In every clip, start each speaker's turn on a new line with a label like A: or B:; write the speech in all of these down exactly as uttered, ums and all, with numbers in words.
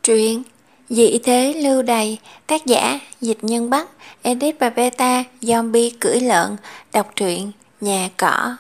A: Truyện Dị thế lưu đày, tác giả Dịch Nhân Bắc, edit và beta Zombie cưỡi lợn. Đọc truyện Nhà Cỏ.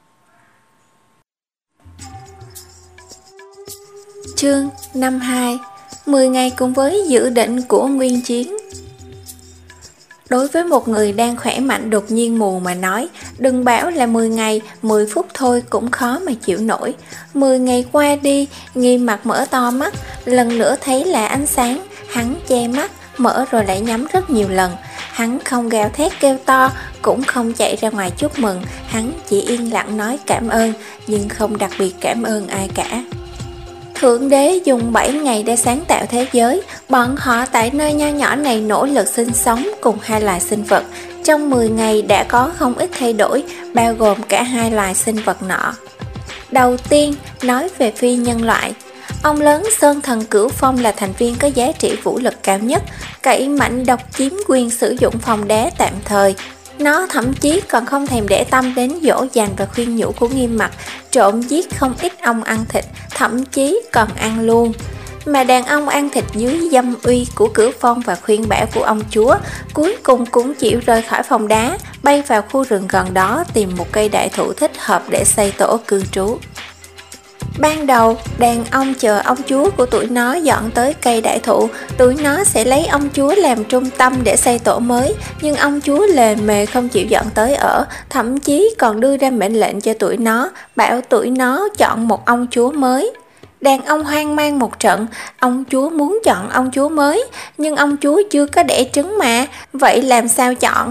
A: Chương năm mươi hai. mười ngày cùng với dự định của Nguyên Chiến. Đối với một người đang khỏe mạnh đột nhiên mù mà nói, đừng bảo là mười ngày, mười phút thôi cũng khó mà chịu nổi. mười ngày qua đi, Nghiêm Mặc mở to mắt, lần nữa thấy là ánh sáng, hắn che mắt, mở rồi lại nhắm rất nhiều lần. Hắn không gào thét kêu to, cũng không chạy ra ngoài chúc mừng, hắn chỉ yên lặng nói cảm ơn, nhưng không đặc biệt cảm ơn ai cả. Thượng đế dùng bảy ngày để sáng tạo thế giới, bọn họ tại nơi nho nhỏ này nỗ lực sinh sống cùng hai loài sinh vật. Trong mười ngày đã có không ít thay đổi, bao gồm cả hai loài sinh vật nọ. Đầu tiên, nói về phi nhân loại. Ông lớn Sơn Thần Cửu Phong là thành viên có giá trị vũ lực cao nhất, cậy mạnh độc chiếm quyền sử dụng phòng đá tạm thời. Nó thậm chí còn không thèm để tâm đến dỗ dành và khuyên nhủ của Nghiêm Mặc, trộm giết không ít ong ăn thịt, thậm chí còn ăn luôn. Mà đàn ông ăn thịt dưới dâm uy của Cửu Phong và khuyên bảo của ông chúa, cuối cùng cũng chịu rời khỏi phòng đá, bay vào khu rừng gần đó tìm một cây đại thụ thích hợp để xây tổ cư trú. Ban đầu, đàn ông chờ ông chúa của tụi nó dọn tới cây đại thụ, tụi nó sẽ lấy ông chúa làm trung tâm để xây tổ mới, nhưng ông chúa lề mề không chịu dọn tới ở, thậm chí còn đưa ra mệnh lệnh cho tụi nó, bảo tụi nó chọn một ông chúa mới. Đàn ông hoang mang một trận, ông chúa muốn chọn ông chúa mới, nhưng ông chúa chưa có đẻ trứng mà, vậy làm sao chọn?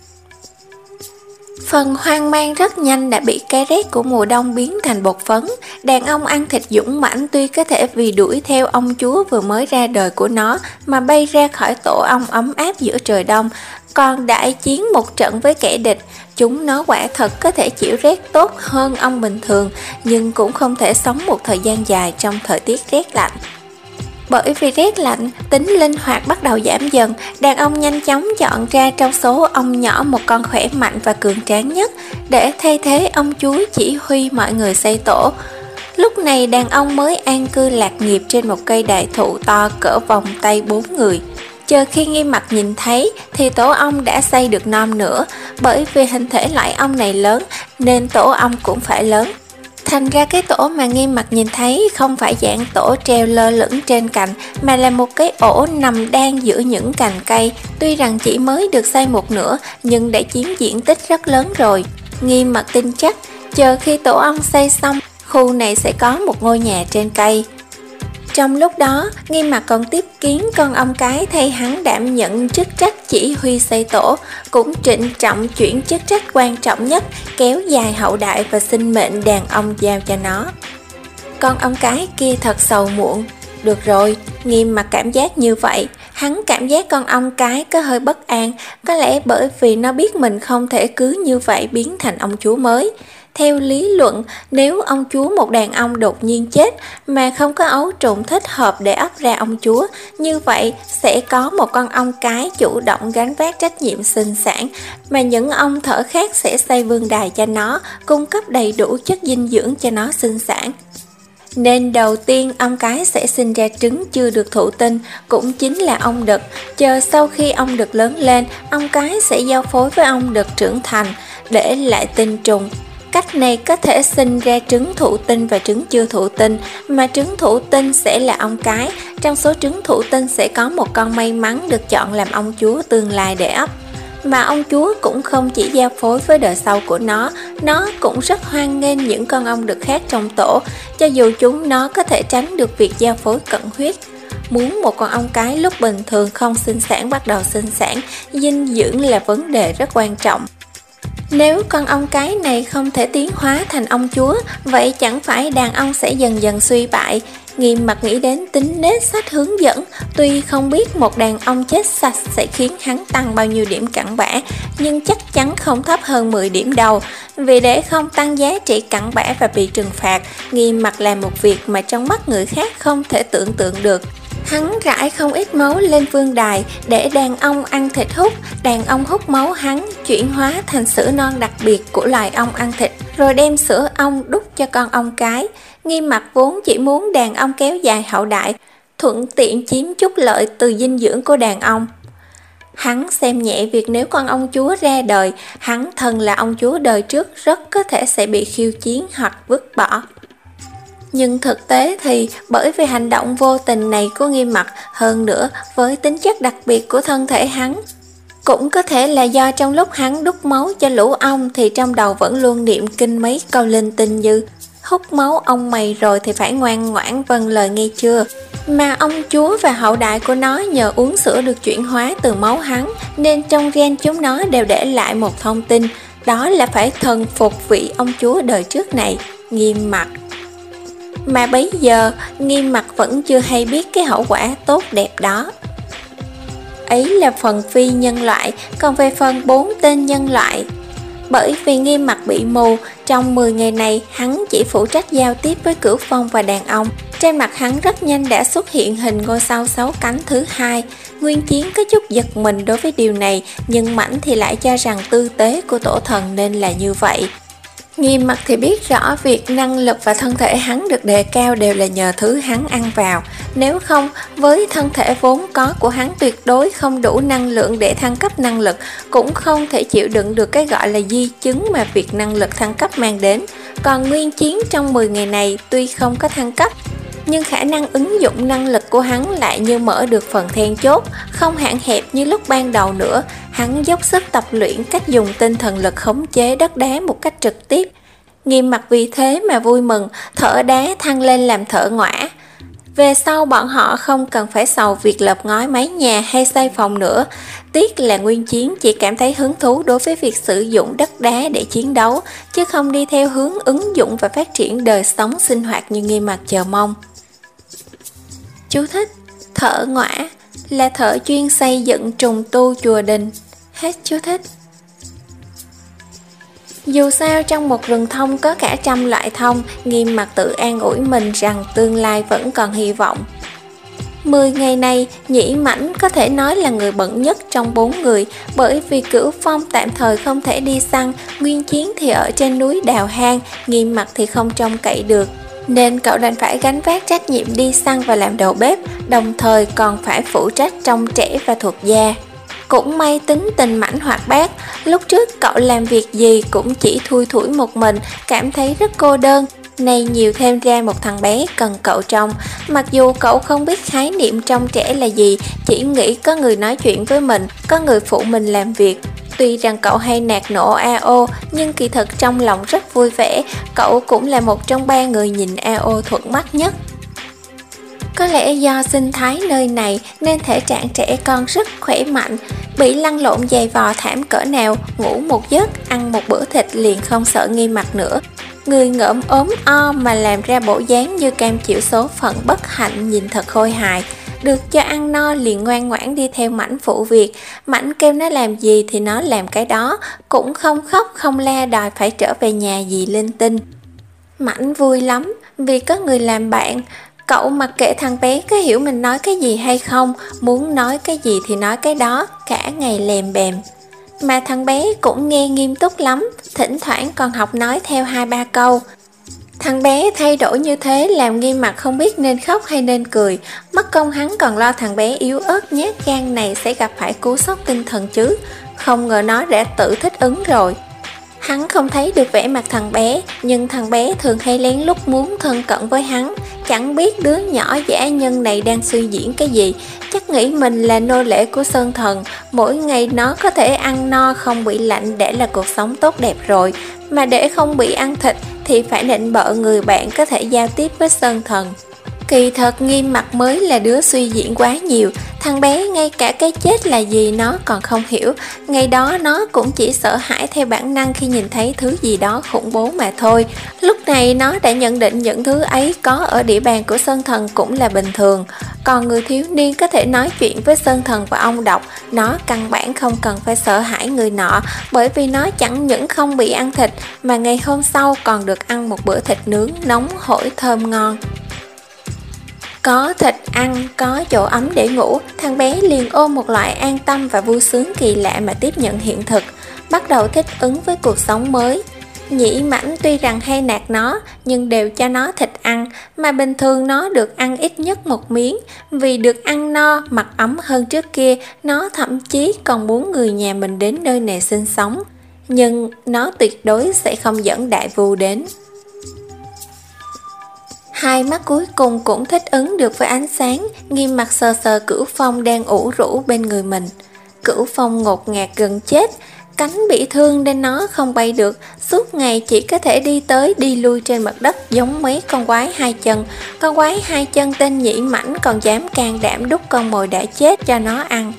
A: Phần hoang mang rất nhanh đã bị cái rét của mùa đông biến thành bột phấn. Đàn ông ăn thịt dũng mãnh tuy có thể vì đuổi theo ông chúa vừa mới ra đời của nó mà bay ra khỏi tổ ong ấm áp giữa trời đông, còn đại chiến một trận với kẻ địch, chúng nó quả thật có thể chịu rét tốt hơn ong bình thường, nhưng cũng không thể sống một thời gian dài trong thời tiết rét lạnh. Bởi vì rét lạnh, tính linh hoạt bắt đầu giảm dần, đàn ông nhanh chóng chọn ra trong số ong nhỏ một con khỏe mạnh và cường tráng nhất, để thay thế ông chúa chỉ huy mọi người xây tổ. Lúc này đàn ông mới an cư lạc nghiệp trên một cây đại thụ to cỡ vòng tay bốn người. Chờ khi Nghiêm Mặc nhìn thấy thì tổ ong đã xây được non nữa, bởi vì hình thể loại ong này lớn nên tổ ong cũng phải lớn. Thành ra cái tổ mà Nghiêm Mặc nhìn thấy không phải dạng tổ treo lơ lửng trên cành, mà là một cái ổ nằm đan giữa những cành cây. Tuy rằng chỉ mới được xây một nửa, nhưng đã chiếm diện tích rất lớn rồi. Nghiêm Mặc tin chắc, chờ khi tổ ong xây xong, khu này sẽ có một ngôi nhà trên cây. Trong lúc đó, Nghiêm Mặc còn tiếp kiến con ong cái thay hắn đảm nhận chức trách chỉ huy xây tổ, cũng trịnh trọng chuyển chức trách quan trọng nhất, kéo dài hậu đại và sinh mệnh đàn ong giao cho nó. Con ong cái kia thật sầu muộn. Được rồi, Nghiêm Mặc cảm giác như vậy, hắn cảm giác con ong cái có hơi bất an, có lẽ bởi vì nó biết mình không thể cứ như vậy biến thành ông chúa mới. Theo lý luận, nếu ông chúa một đàn ong đột nhiên chết mà không có ấu trùng thích hợp để ấp ra ông chúa, như vậy sẽ có một con ong cái chủ động gánh vác trách nhiệm sinh sản, mà những ong thở khác sẽ xây vương đài cho nó, cung cấp đầy đủ chất dinh dưỡng cho nó sinh sản. Nên đầu tiên ong cái sẽ sinh ra trứng chưa được thụ tinh, cũng chính là ong đực. Chờ sau khi ong đực lớn lên, ong cái sẽ giao phối với ong đực trưởng thành, để lại tinh trùng. Cách này có thể sinh ra trứng thụ tinh và trứng chưa thụ tinh, mà trứng thụ tinh sẽ là ong cái. Trong số trứng thụ tinh sẽ có một con may mắn được chọn làm ông chúa tương lai để ấp. Mà ông chúa cũng không chỉ giao phối với đời sau của nó, nó cũng rất hoan nghênh những con ong đực khác trong tổ, cho dù chúng nó có thể tránh được việc giao phối cận huyết. Muốn một con ong cái lúc bình thường không sinh sản bắt đầu sinh sản, dinh dưỡng là vấn đề rất quan trọng. Nếu con ong cái này không thể tiến hóa thành ông chúa, vậy chẳng phải đàn ong sẽ dần dần suy bại. Nghiêm Mặc nghĩ đến tính nết sách hướng dẫn, tuy không biết một đàn ong chết sạch sẽ khiến hắn tăng bao nhiêu điểm cặn bã, nhưng chắc chắn không thấp hơn mười điểm đầu. Vì để không tăng giá trị cặn bã và bị trừng phạt, Nghiêm Mặc làm một việc mà trong mắt người khác không thể tưởng tượng được. Hắn rải không ít máu lên vương đài để đàn ong ăn thịt hút, đàn ong hút máu hắn chuyển hóa thành sữa non đặc biệt của loài ong ăn thịt, rồi đem sữa ong đút cho con ong cái. Nghiêm Mặc vốn chỉ muốn đàn ong kéo dài hậu đại, thuận tiện chiếm chút lợi từ dinh dưỡng của đàn ông. Hắn xem nhẹ việc nếu con ông chúa ra đời, hắn thân là ông chúa đời trước rất có thể sẽ bị khiêu chiến hoặc vứt bỏ. Nhưng thực tế thì bởi vì hành động vô tình này của Nghiêm Mặc, hơn nữa với tính chất đặc biệt của thân thể hắn, cũng có thể là do trong lúc hắn đút máu cho lũ ong thì trong đầu vẫn luôn niệm kinh mấy câu linh tinh như hút máu ong mày rồi thì phải ngoan ngoãn vâng lời nghe chưa. Mà ông chúa và hậu đại của nó nhờ uống sữa được chuyển hóa từ máu hắn, nên trong gen chúng nó đều để lại một thông tin, đó là phải thần phục vị ông chúa đời trước này, Nghiêm Mặc. Mà bấy giờ Nghiêm Mặc vẫn chưa hay biết cái hậu quả tốt đẹp đó. Ấy là phần phi nhân loại, còn về phần bốn tên nhân loại, bởi vì Nghiêm Mặc bị mù, trong mười ngày này hắn chỉ phụ trách giao tiếp với Cửu Phong và đàn ông. Trên mặt hắn rất nhanh đã xuất hiện hình ngôi sao sáu cánh thứ hai. Nguyên Chiến có chút giật mình đối với điều này, nhưng Mãnh thì lại cho rằng tư tế của tổ thần nên là như vậy. Nghiêm Mặc thì biết rõ việc năng lực và thân thể hắn được đề cao đều là nhờ thứ hắn ăn vào. Nếu không, với thân thể vốn có của hắn tuyệt đối không đủ năng lượng để thăng cấp năng lực, cũng không thể chịu đựng được cái gọi là di chứng mà việc năng lực thăng cấp mang đến. Còn Nguyên Chiến trong mười ngày này tuy không có thăng cấp, nhưng khả năng ứng dụng năng lực của hắn lại như mở được phần then chốt, không hạn hẹp như lúc ban đầu nữa. Hắn dốc sức tập luyện cách dùng tinh thần lực khống chế đất đá một cách trực tiếp. Nghiêm Mặc vì thế mà vui mừng, thợ đá thăng lên làm thợ ngõa. Về sau bọn họ không cần phải sầu việc lợp ngói mái nhà hay xây phòng nữa. Tiếc là Nguyên Chiến chỉ cảm thấy hứng thú đối với việc sử dụng đất đá để chiến đấu, chứ không đi theo hướng ứng dụng và phát triển đời sống sinh hoạt như Nghiêm Mặc chờ mong. Chú thích: thợ ngõa là thợ chuyên xây dựng trùng tu chùa đình. Hết chú thích. Dù sao trong một rừng thông có cả trăm loại thông, Nghiêm Mặc tự an ủi mình rằng tương lai vẫn còn hy vọng. Mười ngày này, Nhĩ Mãnh có thể nói là người bận nhất trong bốn người, bởi vì Cửu Phong tạm thời không thể đi săn, Nguyên Chiến thì ở trên núi đào hang, Nghiêm Mặc thì không trông cậy được, nên cậu đành phải gánh vác trách nhiệm đi săn và làm đầu bếp, đồng thời còn phải phụ trách trông trẻ và thuộc gia. Cũng may tính tình Mãnh hoạt bát, lúc trước cậu làm việc gì cũng chỉ thui thủi một mình, cảm thấy rất cô đơn. Nay nhiều thêm ra một thằng bé cần cậu trông, mặc dù cậu không biết khái niệm trông trẻ là gì, chỉ nghĩ có người nói chuyện với mình, có người phụ mình làm việc. Tuy rằng cậu hay nạt nộ a o, nhưng kỳ thực trong lòng rất vui vẻ, cậu cũng là một trong ba người nhìn a o thuận mắt nhất. Có lẽ do sinh thái nơi này nên thể trạng trẻ con rất khỏe mạnh, bị lăn lộn giày vò thảm cỡ nào, ngủ một giấc, ăn một bữa thịt liền không sợ Nghiêm Mặc nữa. Người ngợm ốm o mà làm ra bộ dáng như cam chịu số phận bất hạnh nhìn thật khôi hài. Được cho ăn no liền ngoan ngoãn đi theo Mãnh phụ việc, Mãnh kêu nó làm gì thì nó làm cái đó, cũng không khóc không la đòi phải trở về nhà gì linh tinh. Mãnh vui lắm vì có người làm bạn. Cậu mặc kệ thằng bé có hiểu mình nói cái gì hay không, muốn nói cái gì thì nói cái đó, cả ngày lèm bèm. Mà thằng bé cũng nghe nghiêm túc lắm, thỉnh thoảng còn học nói theo hai ba câu. Thằng bé thay đổi như thế làm Nghiêm Mặc không biết nên khóc hay nên cười. Mất công hắn còn lo thằng bé yếu ớt nhát gan này sẽ gặp phải cú sốc tinh thần chứ, không ngờ nó đã tự thích ứng rồi. Hắn không thấy được vẻ mặt thằng bé, nhưng thằng bé thường hay lén lút muốn thân cận với hắn. Chẳng biết đứa nhỏ dã nhân này đang suy diễn cái gì, chắc nghĩ mình là nô lệ của Sơn Thần, mỗi ngày nó có thể ăn no không bị lạnh để là cuộc sống tốt đẹp rồi. Mà để không bị ăn thịt thì phải nịnh bợ người bạn có thể giao tiếp với Sơn Thần. Kỳ thật Nghiêm Mặc mới là đứa suy diễn quá nhiều, thằng bé ngay cả cái chết là gì nó còn không hiểu. Ngày đó nó cũng chỉ sợ hãi theo bản năng khi nhìn thấy thứ gì đó khủng bố mà thôi. Lúc này nó đã nhận định những thứ ấy có ở địa bàn của Sơn Thần cũng là bình thường. Còn người thiếu niên có thể nói chuyện với Sơn Thần và ông độc, nó căn bản không cần phải sợ hãi người nọ, bởi vì nó chẳng những không bị ăn thịt mà ngày hôm sau còn được ăn một bữa thịt nướng nóng hổi thơm ngon. Có thịt ăn, có chỗ ấm để ngủ, thằng bé liền ôm một loại an tâm và vui sướng kỳ lạ mà tiếp nhận hiện thực, bắt đầu thích ứng với cuộc sống mới. Nhĩ Mãnh tuy rằng hay nạt nó, nhưng đều cho nó thịt ăn, mà bình thường nó được ăn ít nhất một miếng. Vì được ăn no, mặc ấm hơn trước kia, nó thậm chí còn muốn người nhà mình đến nơi này sinh sống. Nhưng nó tuyệt đối sẽ không dẫn Đại Vu đến. Hai mắt cuối cùng cũng thích ứng được với ánh sáng, Nghiêm Mặt sờ sờ Cửu Phong đang ủ rũ bên người mình. Cửu Phong ngột ngạt gần chết, cánh bị thương nên nó không bay được, suốt ngày chỉ có thể đi tới đi lui trên mặt đất giống mấy con quái hai chân. Con quái hai chân tên Nhĩ Mãnh còn dám can đảm đút con mồi đã chết cho nó ăn.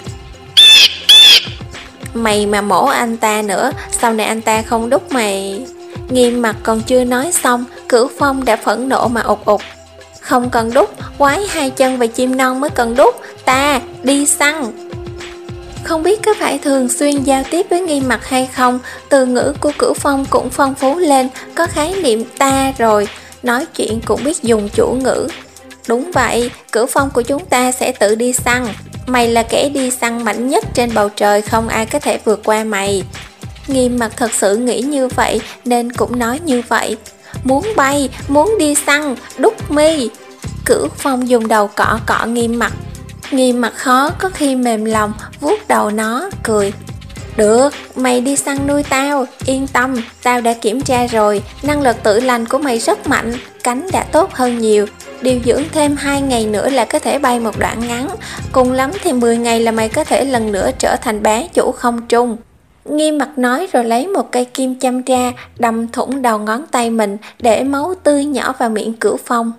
A: Mày mà mổ anh ta nữa, sau này anh ta không đút mày. Nghiêm Mặt còn chưa nói xong, Cửu Phong đã phẫn nộ mà ụt ụt. Không cần đút, quái hai chân và chim non mới cần đút, ta đi săn. Không biết có phải thường xuyên giao tiếp với Nghiêm Mặt hay không, từ ngữ của Cửu Phong cũng phong phú lên, có khái niệm ta rồi, nói chuyện cũng biết dùng chủ ngữ. Đúng vậy, Cửu Phong của chúng ta sẽ tự đi săn. Mày là kẻ đi săn mạnh nhất trên bầu trời, không ai có thể vượt qua mày. Nghiêm Mặt thật sự nghĩ như vậy nên cũng nói như vậy. Muốn bay, muốn đi săn, đút mi. Cửu Phong dùng đầu cọ cọ Nghiêm Mặt. Nghiêm Mặt khó có khi mềm lòng, vuốt đầu nó, cười. Được, mày đi săn nuôi tao, yên tâm, tao đã kiểm tra rồi, năng lực tự lành của mày rất mạnh, cánh đã tốt hơn nhiều. Điều dưỡng thêm hai ngày nữa là có thể bay một đoạn ngắn, cùng lắm thì mười ngày là mày có thể lần nữa trở thành bá chủ không trung. Nghiêm Mặt nói rồi lấy một cây kim châm ra, đâm thủng đầu ngón tay mình để máu tươi nhỏ vào miệng Cửu Phong.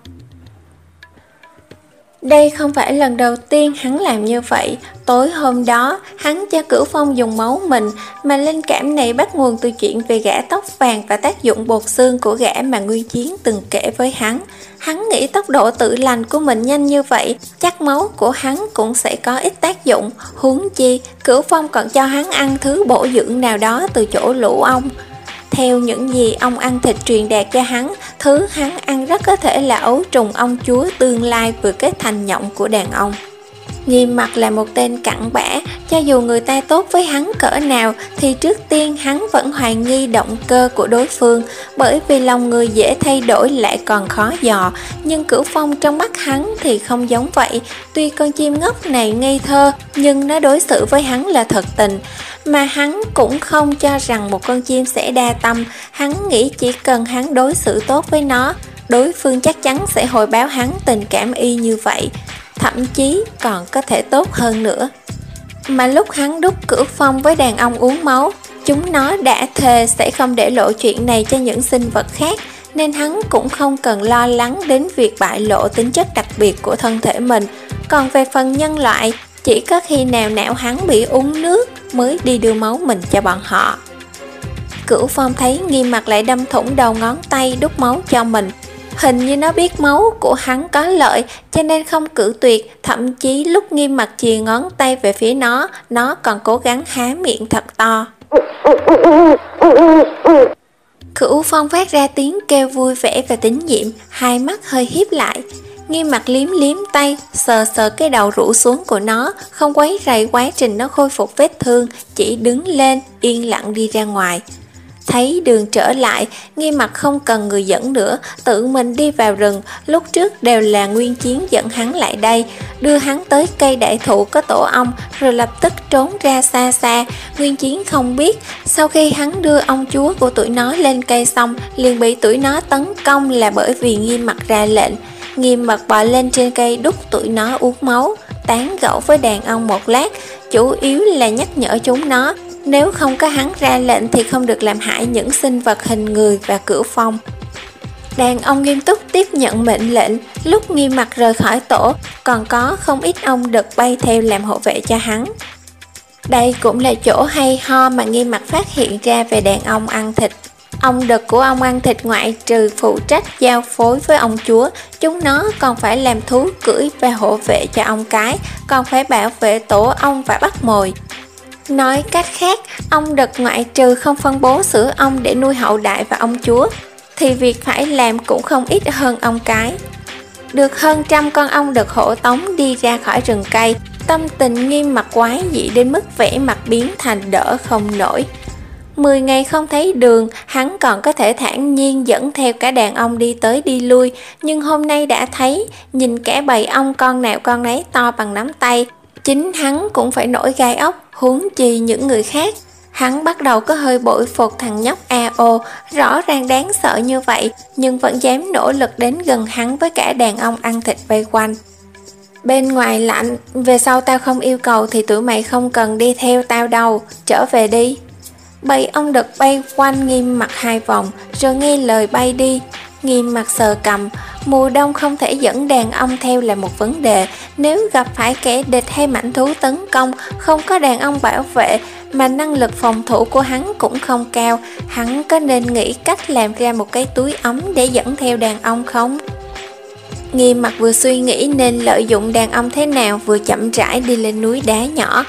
A: Đây không phải lần đầu tiên hắn làm như vậy. Tối hôm đó, hắn cho Cửu Phong dùng máu mình, mà linh cảm này bắt nguồn từ chuyện về gã tóc vàng và tác dụng bột xương của gã mà Nguyên Chiến từng kể với hắn. Hắn nghĩ tốc độ tự lành của mình nhanh như vậy, chắc máu của hắn cũng sẽ có ít tác dụng. Huống chi, Cửu Phong còn cho hắn ăn thứ bổ dưỡng nào đó từ chỗ lũ ong. Theo những gì ông ăn thịt truyền đạt cho hắn, thứ hắn ăn rất có thể là ấu trùng ong chúa tương lai vừa kết thành nhộng của đàn ông. Nghiêm Mặt là một tên cặn bã, cho dù người ta tốt với hắn cỡ nào thì trước tiên hắn vẫn hoài nghi động cơ của đối phương, bởi vì lòng người dễ thay đổi lại còn khó dò. Nhưng Cửu Phong trong mắt hắn thì không giống vậy, tuy con chim ngốc này ngây thơ nhưng nó đối xử với hắn là thật tình. Mà hắn cũng không cho rằng một con chim sẽ đa tâm, hắn nghĩ chỉ cần hắn đối xử tốt với nó, đối phương chắc chắn sẽ hồi báo hắn tình cảm y như vậy, thậm chí còn có thể tốt hơn nữa. Mà lúc hắn đút Cửu Phong với đàn ông uống máu, chúng nó đã thề sẽ không để lộ chuyện này cho những sinh vật khác, nên hắn cũng không cần lo lắng đến việc bại lộ tính chất đặc biệt của thân thể mình. Còn về phần nhân loại, chỉ có khi nào não hắn bị uống nước mới đi đưa máu mình cho bọn họ. Cửu Phong thấy Nghiêm Mặt lại đâm thủng đầu ngón tay đút máu cho mình. Hình như nó biết máu của hắn có lợi, cho nên không cự tuyệt, thậm chí lúc Nghiêm Mặt chìa ngón tay về phía nó, nó còn cố gắng há miệng thật to. Cửu Phong phát ra tiếng kêu vui vẻ và tín nhiệm, hai mắt hơi híp lại. Nghiêm Mặt liếm liếm tay, sờ sờ cái đầu rũ xuống của nó, không quấy rầy quá trình nó khôi phục vết thương, chỉ đứng lên, yên lặng đi ra ngoài. Thấy đường trở lại, Nghiêm Mặt không cần người dẫn nữa, tự mình đi vào rừng. Lúc trước đều là Nguyên Chiến dẫn hắn lại đây, đưa hắn tới cây đại thụ có tổ ong, rồi lập tức trốn ra xa xa. Nguyên Chiến không biết, sau khi hắn đưa ong chúa của tụi nó lên cây xong, liền bị tụi nó tấn công là bởi vì Nghiêm Mặt ra lệnh. Nghiêm Mặt bò lên trên cây đút tụi nó uống máu, tán gẫu với đàn ong một lát, chủ yếu là nhắc nhở chúng nó nếu không có hắn ra lệnh thì không được làm hại những sinh vật hình người và Cửu Phong. Đàn ong nghiêm túc tiếp nhận mệnh lệnh. Lúc Nghiêm Mặt rời khỏi tổ, còn có không ít ong đực bay theo làm hộ vệ cho hắn. Đây cũng là chỗ hay ho mà Nghiêm Mặt phát hiện ra về đàn ong ăn thịt. Ong đực của ong ăn thịt ngoại trừ phụ trách giao phối với ong chúa, chúng nó còn phải làm thú cưỡi và hộ vệ cho ong cái, còn phải bảo vệ tổ ong và bắt mồi. Nói cách khác, ong đực ngoại trừ không phân bố sữa ong để nuôi hậu đại và ong chúa, thì việc phải làm cũng không ít hơn ong cái. Được hơn trăm con ong đực hộ tống đi ra khỏi rừng cây, tâm tình Nghiêm Mặt quái dị đến mức vẻ mặt biến thành đỡ không nổi. Mười ngày không thấy Đường, hắn còn có thể thản nhiên dẫn theo cả đàn ong đi tới đi lui, nhưng hôm nay đã thấy, nhìn cả bầy ong con nào con nấy to bằng nắm tay, chính hắn cũng phải nổi gai ốc, huống chi những người khác. Hắn bắt đầu có hơi bội phục thằng nhóc a o, rõ ràng đáng sợ như vậy, nhưng vẫn dám nỗ lực đến gần hắn với cả đàn ong ăn thịt vây quanh. Bên ngoài lạnh, về sau tao không yêu cầu thì tụi mày không cần đi theo tao đâu, trở về đi. Bầy ong đực bay quanh Nghiêm Mặc hai vòng, rồi nghe lời bay đi. Nghiêm Mặc sờ cầm, mùa đông không thể dẫn đàn ong theo là một vấn đề. Nếu gặp phải kẻ địch hay mãnh thú tấn công, không có đàn ong bảo vệ, mà năng lực phòng thủ của hắn cũng không cao, hắn có nên nghĩ cách làm ra một cái túi ấm để dẫn theo đàn ong không? Nghiêm Mặc vừa suy nghĩ nên lợi dụng đàn ong thế nào, vừa chậm rãi đi lên núi đá nhỏ.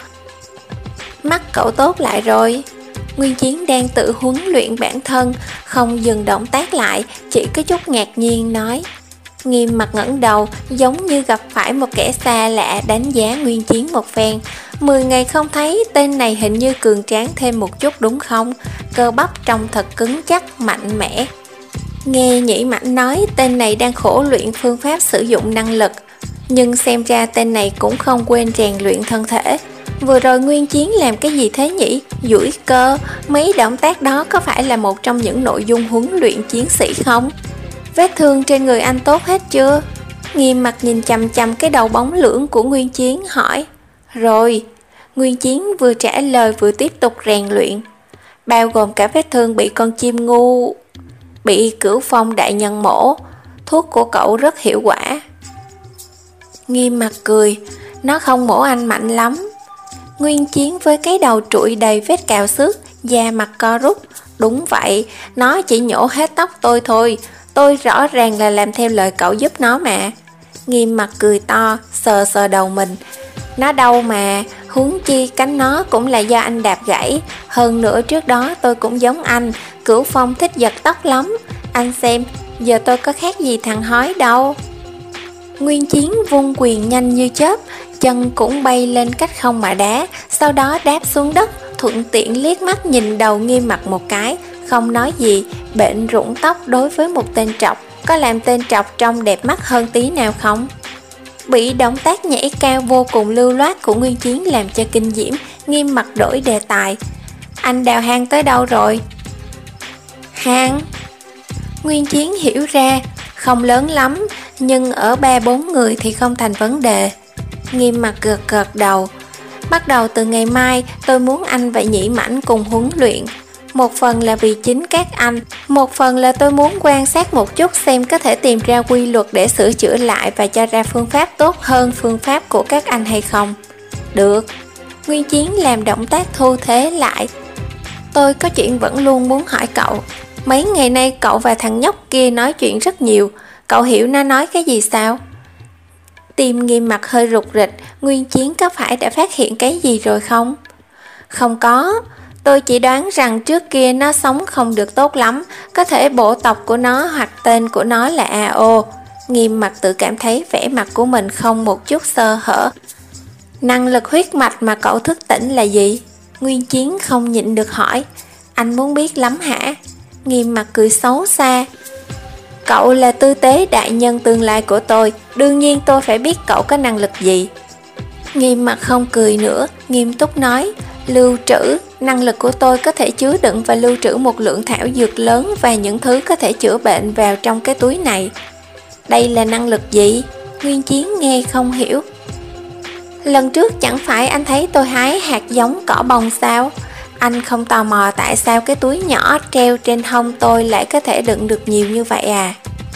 A: Mắt cậu tốt lại rồi. Nguyên Chiến đang tự huấn luyện bản thân, không dừng động tác lại, chỉ có chút ngạc nhiên nói. Nghiêm Mặc ngẩng đầu, giống như gặp phải một kẻ xa lạ, đánh giá Nguyên Chiến một phen. Mười ngày không thấy, tên này hình như cường tráng thêm một chút đúng không? Cơ bắp trông thật cứng chắc, mạnh mẽ. Nghe Nhĩ Mãnh nói tên này đang khổ luyện phương pháp sử dụng năng lực, nhưng xem ra tên này cũng không quên rèn luyện thân thể. Vừa rồi Nguyên Chiến làm cái gì thế nhỉ? Duỗi cơ, mấy động tác đó có phải là một trong những nội dung huấn luyện chiến sĩ không? Vết thương trên người anh tốt hết chưa? Nghiêm Mặc nhìn chằm chằm cái đầu bóng lưỡng của Nguyên Chiến hỏi. Rồi. Nguyên Chiến vừa trả lời vừa tiếp tục rèn luyện, bao gồm cả vết thương bị con chim ngu bị Cửu Phong đại nhân mổ. Thuốc của cậu rất hiệu quả. Nghiêm Mặc cười, nó không mổ anh mạnh lắm. Nguyên Chiến với cái đầu trụi đầy vết cào xước, da mặt co rút. Đúng vậy, nó chỉ nhổ hết tóc tôi thôi, tôi rõ ràng là làm theo lời cậu giúp nó mà. Nghiêm Mặc cười to, sờ sờ đầu mình. Nó đau mà, huống chi cánh nó cũng là do anh đạp gãy. Hơn nữa trước đó tôi cũng giống anh, Cửu Phong thích giật tóc lắm. Anh xem, giờ tôi có khác gì thằng hói đâu. Nguyên Chiến vung quyền nhanh như chớp, chân cũng bay lên cách không mà đá, sau đó đáp xuống đất, thuận tiện liếc mắt nhìn đầu Nghiêm Mặc một cái, không nói gì. Bệnh rụng tóc đối với một tên trọc, có làm tên trọc trông đẹp mắt hơn tí nào không? Bị động tác nhảy cao vô cùng lưu loát của Nguyên Chiến làm cho kinh diễm, Nghiêm Mặc đổi đề tài. Anh đào hang tới đâu rồi? Hang? Nguyên Chiến hiểu ra, không lớn lắm, nhưng ở ba bốn người thì không thành vấn đề. Nghiêm Mặc gật gật đầu. Bắt đầu từ ngày mai, tôi muốn anh và Nhĩ Mãnh cùng huấn luyện. Một phần là vì chính các anh, một phần là tôi muốn quan sát một chút xem có thể tìm ra quy luật để sửa chữa lại và cho ra phương pháp tốt hơn phương pháp của các anh hay không. Được. Nguyên Chiến làm động tác thu thế lại. Tôi có chuyện vẫn luôn muốn hỏi cậu. Mấy ngày nay cậu và thằng nhóc kia nói chuyện rất nhiều, cậu hiểu nó nói cái gì sao? Tim Nghiêm Mặc hơi rụt rịch, Nguyên Chiến có phải đã phát hiện cái gì rồi không? Không có, tôi chỉ đoán rằng trước kia nó sống không được tốt lắm, có thể bộ tộc của nó hoặc tên của nó là a o. Nghiêm Mặc tự cảm thấy vẻ mặt của mình không một chút sơ hở. Năng lực huyết mạch mà cậu thức tỉnh là gì? Nguyên Chiến không nhịn được hỏi. Anh muốn biết lắm hả? Nghiêm Mặc cười xấu xa. Cậu là tư tế đại nhân tương lai của tôi, đương nhiên tôi phải biết cậu có năng lực gì. Nghiêm Mặc không cười nữa, nghiêm túc nói. Lưu trữ, năng lực của tôi có thể chứa đựng và lưu trữ một lượng thảo dược lớn và những thứ có thể chữa bệnh vào trong cái túi này. Đây là năng lực gì? Nguyên Chiến nghe không hiểu. Lần trước chẳng phải anh thấy tôi hái hạt giống cỏ bông sao? Anh không tò mò tại sao cái túi nhỏ treo trên hông tôi lại có thể đựng được nhiều như vậy à?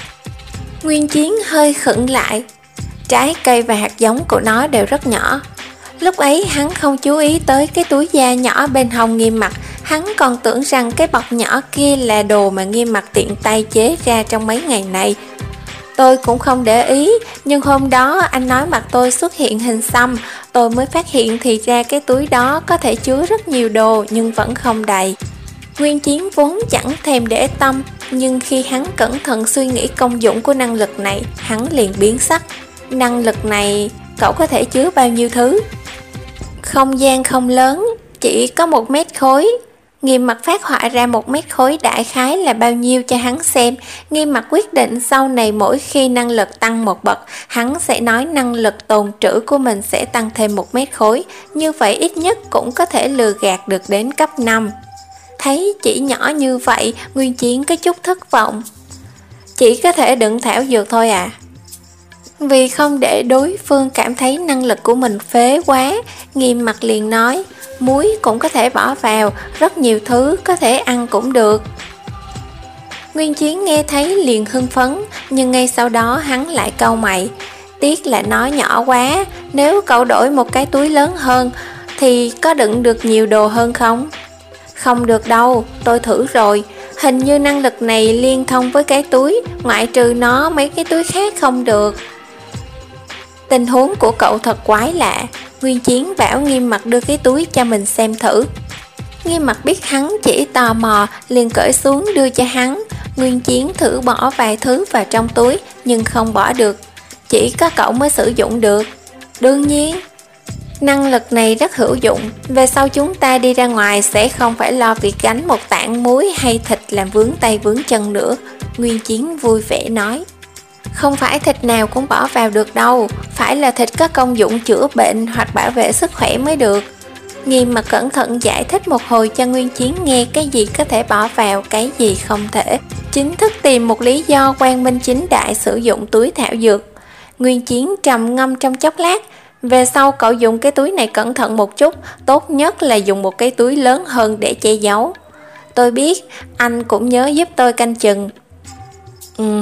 A: Nguyên Chiến hơi khựng lại. Trái cây và hạt giống của nó đều rất nhỏ. Lúc ấy hắn không chú ý tới cái túi da nhỏ bên hông Nghiêm Mặc, hắn còn tưởng rằng cái bọc nhỏ kia là đồ mà Nghiêm Mặc tiện tay chế ra trong mấy ngày này. Tôi cũng không để ý, nhưng hôm đó anh nói mặt tôi xuất hiện hình xăm, tôi mới phát hiện thì ra cái túi đó có thể chứa rất nhiều đồ nhưng vẫn không đầy. Nguyên Chiến vốn chẳng thèm để tâm, nhưng khi hắn cẩn thận suy nghĩ công dụng của năng lực này, hắn liền biến sắc. Năng lực này, cậu có thể chứa bao nhiêu thứ? Không gian không lớn, chỉ có một mét khối. Nghiêm Mặt phát họa ra một mét khối đại khái là bao nhiêu cho hắn xem. Nghiêm Mặt quyết định sau này mỗi khi năng lực tăng một bậc, hắn sẽ nói năng lực tồn trữ của mình sẽ tăng thêm một mét khối. Như vậy ít nhất cũng có thể lừa gạt được đến cấp năm. Thấy chỉ nhỏ như vậy, Nguyên Chiến có chút thất vọng. Chỉ có thể đựng thảo dược thôi à? Vì không để đối phương cảm thấy năng lực của mình phế quá, Nghiêm Mặt liền nói, muối cũng có thể bỏ vào, rất nhiều thứ có thể ăn cũng được. Nguyên Chiến nghe thấy liền hưng phấn, nhưng ngay sau đó hắn lại cau mày. Tiếc là nó nhỏ quá, nếu cậu đổi một cái túi lớn hơn thì có đựng được nhiều đồ hơn không? Không được đâu, tôi thử rồi, hình như năng lực này liên thông với cái túi, ngoại trừ nó mấy cái túi khác không được. Tình huống của cậu thật quái lạ. Nguyên Chiến bảo Nghiêm Mặt đưa cái túi cho mình xem thử. Nghiêm Mặt biết hắn chỉ tò mò, liền cởi xuống đưa cho hắn. Nguyên Chiến thử bỏ vài thứ vào trong túi, nhưng không bỏ được. Chỉ có cậu mới sử dụng được. Đương nhiên, năng lực này rất hữu dụng. Về sau chúng ta đi ra ngoài sẽ không phải lo việc gánh một tảng muối hay thịt làm vướng tay vướng chân nữa. Nguyên Chiến vui vẻ nói. Không phải thịt nào cũng bỏ vào được đâu, phải là thịt có công dụng chữa bệnh hoặc bảo vệ sức khỏe mới được. Nghiêm Mặt cẩn thận giải thích một hồi cho Nguyên Chiến nghe cái gì có thể bỏ vào, cái gì không thể. Chính thức tìm một lý do quang minh chính đại sử dụng túi thảo dược. Nguyên Chiến trầm ngâm trong chốc lát. Về sau cậu dùng cái túi này cẩn thận một chút, tốt nhất là dùng một cái túi lớn hơn để che giấu. Tôi biết, anh cũng nhớ giúp tôi canh chừng. Ừ.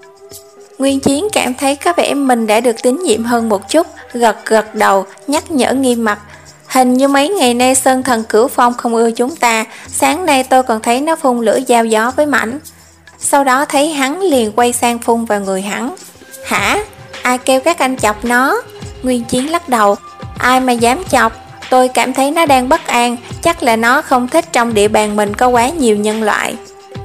A: Nguyên Chiến cảm thấy có vẻ mình đã được tín nhiệm hơn một chút, gật gật đầu, nhắc nhở Nghiêm Mặt. Hình như mấy ngày nay Sơn Thần Cửu Phong không ưa chúng ta, sáng nay tôi còn thấy nó phun lửa giao gió với Mảnh. Sau đó thấy hắn liền quay sang phun vào người hắn. Hả? Ai kêu các anh chọc nó? Nguyên Chiến lắc đầu. Ai mà dám chọc? Tôi cảm thấy nó đang bất an, chắc là nó không thích trong địa bàn mình có quá nhiều nhân loại.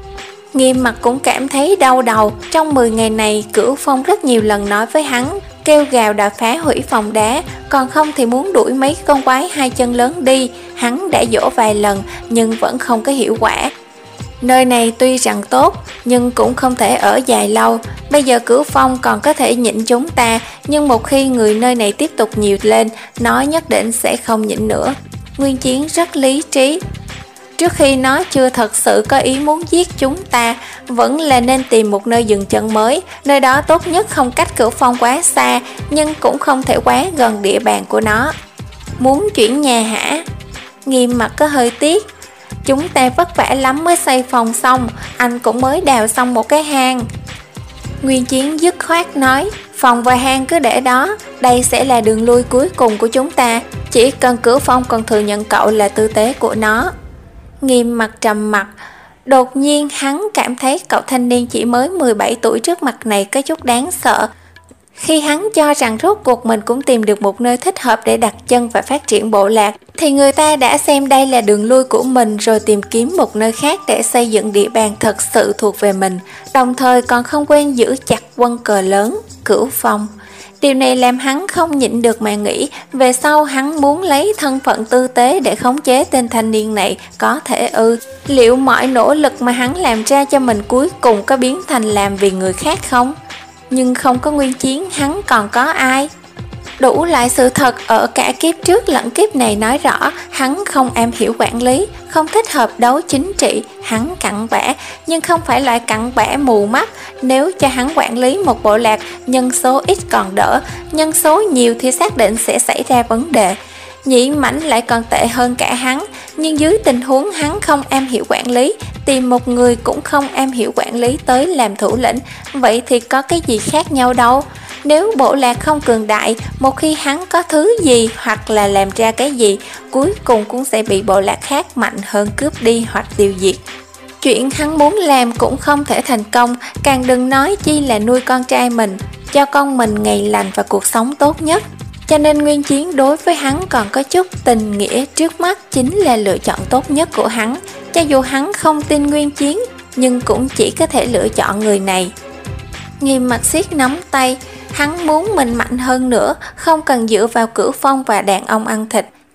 A: Nghiêm Mặt cũng cảm thấy đau đầu. Trong mười ngày này, Cửu Phong rất nhiều lần nói với hắn, kêu gào đã phá hủy phòng đá, còn không thì muốn đuổi mấy con quái hai chân lớn đi. Hắn đã dỗ vài lần nhưng vẫn không có hiệu quả. Nơi này tuy rằng tốt, nhưng cũng không thể ở dài lâu. Bây giờ Cửu Phong còn có thể nhịn chúng ta, nhưng một khi người nơi này tiếp tục nhiều lên, nó nhất định sẽ không nhịn nữa. Nguyên Chiến rất lý trí. Trước khi nó chưa thật sự có ý muốn giết chúng ta, vẫn là nên tìm một nơi dừng chân mới. Nơi đó tốt nhất không cách Cửu Phong quá xa, nhưng cũng không thể quá gần địa bàn của nó. Muốn chuyển nhà hả? Nghiêm Mặt có hơi tiếc. Chúng ta vất vả lắm mới xây phòng xong, anh cũng mới đào xong một cái hang. Nguyên Chiến dứt khoát nói, phòng và hang cứ để đó, đây sẽ là đường lui cuối cùng của chúng ta. Chỉ cần Cửu Phong còn thừa nhận cậu là tư tế của nó. Nghiêm Mặt trầm mặt. Đột nhiên hắn cảm thấy cậu thanh niên chỉ mới mười bảy tuổi trước mặt này có chút đáng sợ. Khi hắn cho rằng rốt cuộc mình cũng tìm được một nơi thích hợp để đặt chân và phát triển bộ lạc, thì người ta đã xem đây là đường lui của mình rồi tìm kiếm một nơi khác để xây dựng địa bàn thật sự thuộc về mình, đồng thời còn không quên giữ chặt quân cờ lớn, Cửu Phong. Điều này làm hắn không nhịn được mà nghĩ, về sau hắn muốn lấy thân phận tư tế để khống chế tên thanh niên này, có thể ư? Liệu mọi nỗ lực mà hắn làm ra cho mình cuối cùng có biến thành làm vì người khác không? Nhưng không có Nguyên Chiến, hắn còn có ai? Đủ loại sự thật ở cả kiếp trước lẫn kiếp này nói rõ hắn không am hiểu quản lý, không thích hợp đấu chính trị. Hắn cặn bã, nhưng không phải loại cặn bã mù mắt. Nếu cho hắn quản lý một bộ lạc, nhân số ít còn đỡ, nhân số nhiều thì xác định sẽ xảy ra vấn đề. Nhị Mảnh lại còn tệ hơn cả hắn, nhưng dưới tình huống hắn không am hiểu quản lý, tìm một người cũng không am hiểu quản lý tới làm thủ lĩnh, vậy thì có cái gì khác nhau đâu. Nếu bộ lạc không cường đại, một khi hắn có thứ gì hoặc là làm ra cái gì, cuối cùng cũng sẽ bị bộ lạc khác mạnh hơn cướp đi hoặc tiêu diệt. Chuyện hắn muốn làm cũng không thể thành công, càng đừng nói chi là nuôi con trai mình, cho con mình ngày lành và cuộc sống tốt nhất. Cho nên Nguyên Chiến đối với hắn còn có chút tình nghĩa, trước mắt chính là lựa chọn tốt nhất của hắn. Cho dù hắn không tin Nguyên Chiến, nhưng cũng chỉ có thể lựa chọn người này. Nghiêm Mặt siết nắm tay, hắn muốn mình mạnh hơn nữa, không cần dựa vào Cửu Phong và đàn ông ăn thịt.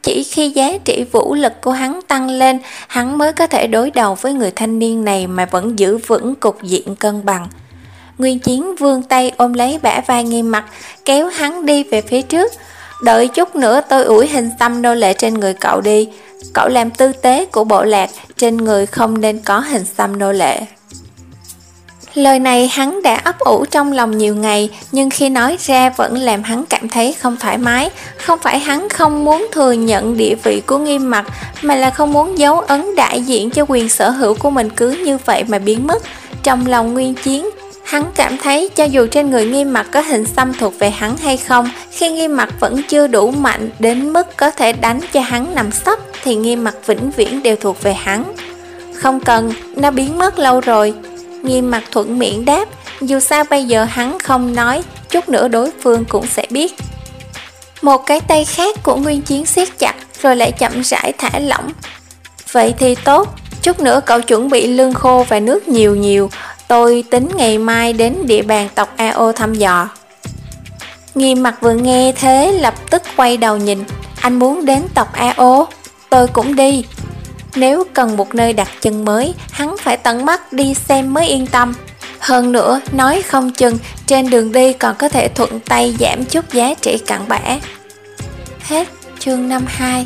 A: Chỉ khi giá trị vũ lực của hắn tăng lên, hắn mới có thể đối đầu với người thanh niên này mà vẫn giữ vững cục diện cân bằng. Nguyên Chiến vươn tay ôm lấy bả vai Nghiêm Mặc, kéo hắn đi về phía trước. Đợi chút nữa tôi ủi hình xăm nô lệ trên người cậu đi. Cậu làm tư tế của bộ lạc, trên người không nên có hình xăm nô lệ. Lời này hắn đã ấp ủ trong lòng nhiều ngày, nhưng khi nói ra vẫn làm hắn cảm thấy không thoải mái. Không phải hắn không muốn thừa nhận địa vị của Nghiêm Mặc, mà là không muốn dấu ấn đại diện cho quyền sở hữu của mình cứ như vậy mà biến mất. Trong lòng Nguyên Chiến, hắn cảm thấy cho dù trên người Nghiêm Mặc có hình xăm thuộc về hắn hay không, khi Nghiêm Mặc vẫn chưa đủ mạnh đến mức có thể đánh cho hắn nằm sấp, thì Nghiêm Mặc vĩnh viễn đều thuộc về hắn. Không cần, nó biến mất lâu rồi. Nghiêm Mặc thuận miệng đáp, dù sao bây giờ hắn không nói, chút nữa đối phương cũng sẽ biết. Một cái tay khác của Nguyên Chiến siết chặt, rồi lại chậm rãi thả lỏng. Vậy thì tốt, chút nữa cậu chuẩn bị lương khô và nước nhiều nhiều, tôi tính ngày mai đến địa bàn tộc a ô thăm dò. Nghiêm Mặc vừa nghe thế lập tức quay đầu nhìn, anh muốn đến tộc a ô, tôi cũng đi. Nếu cần một nơi đặt chân mới, hắn phải tận mắt đi xem mới yên tâm. Hơn nữa, nói không chừng, trên đường đi còn có thể thuận tay giảm chút giá trị cặn bã. Hết chương năm mươi hai.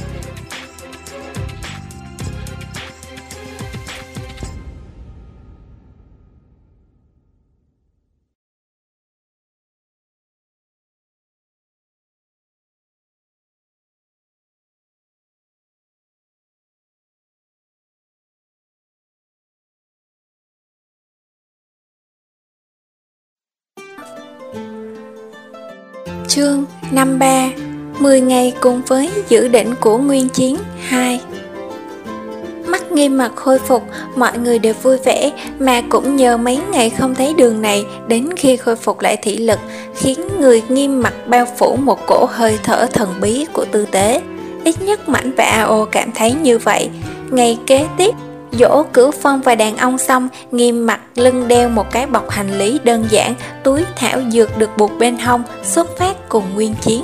A: Chương năm mươi ba. mười ngày cùng với dự định của Nguyên Chiến hai. Mắt Nghiêm Mặc khôi phục, mọi người đều vui vẻ, mà cũng nhờ mấy ngày không thấy đường này, đến khi khôi phục lại thị lực, khiến người Nghiêm Mặc bao phủ một cổ hơi thở thần bí của tư tế. Ít nhất Mãnh và a ô cảm thấy như vậy. Ngày kế tiếp, dỗ Cửu Phong và đàn ông xong, Nghiêm Mặc lưng đeo một cái bọc hành lý đơn giản, túi thảo dược được buộc bên hông, xuất phát cùng Nguyên Chiến.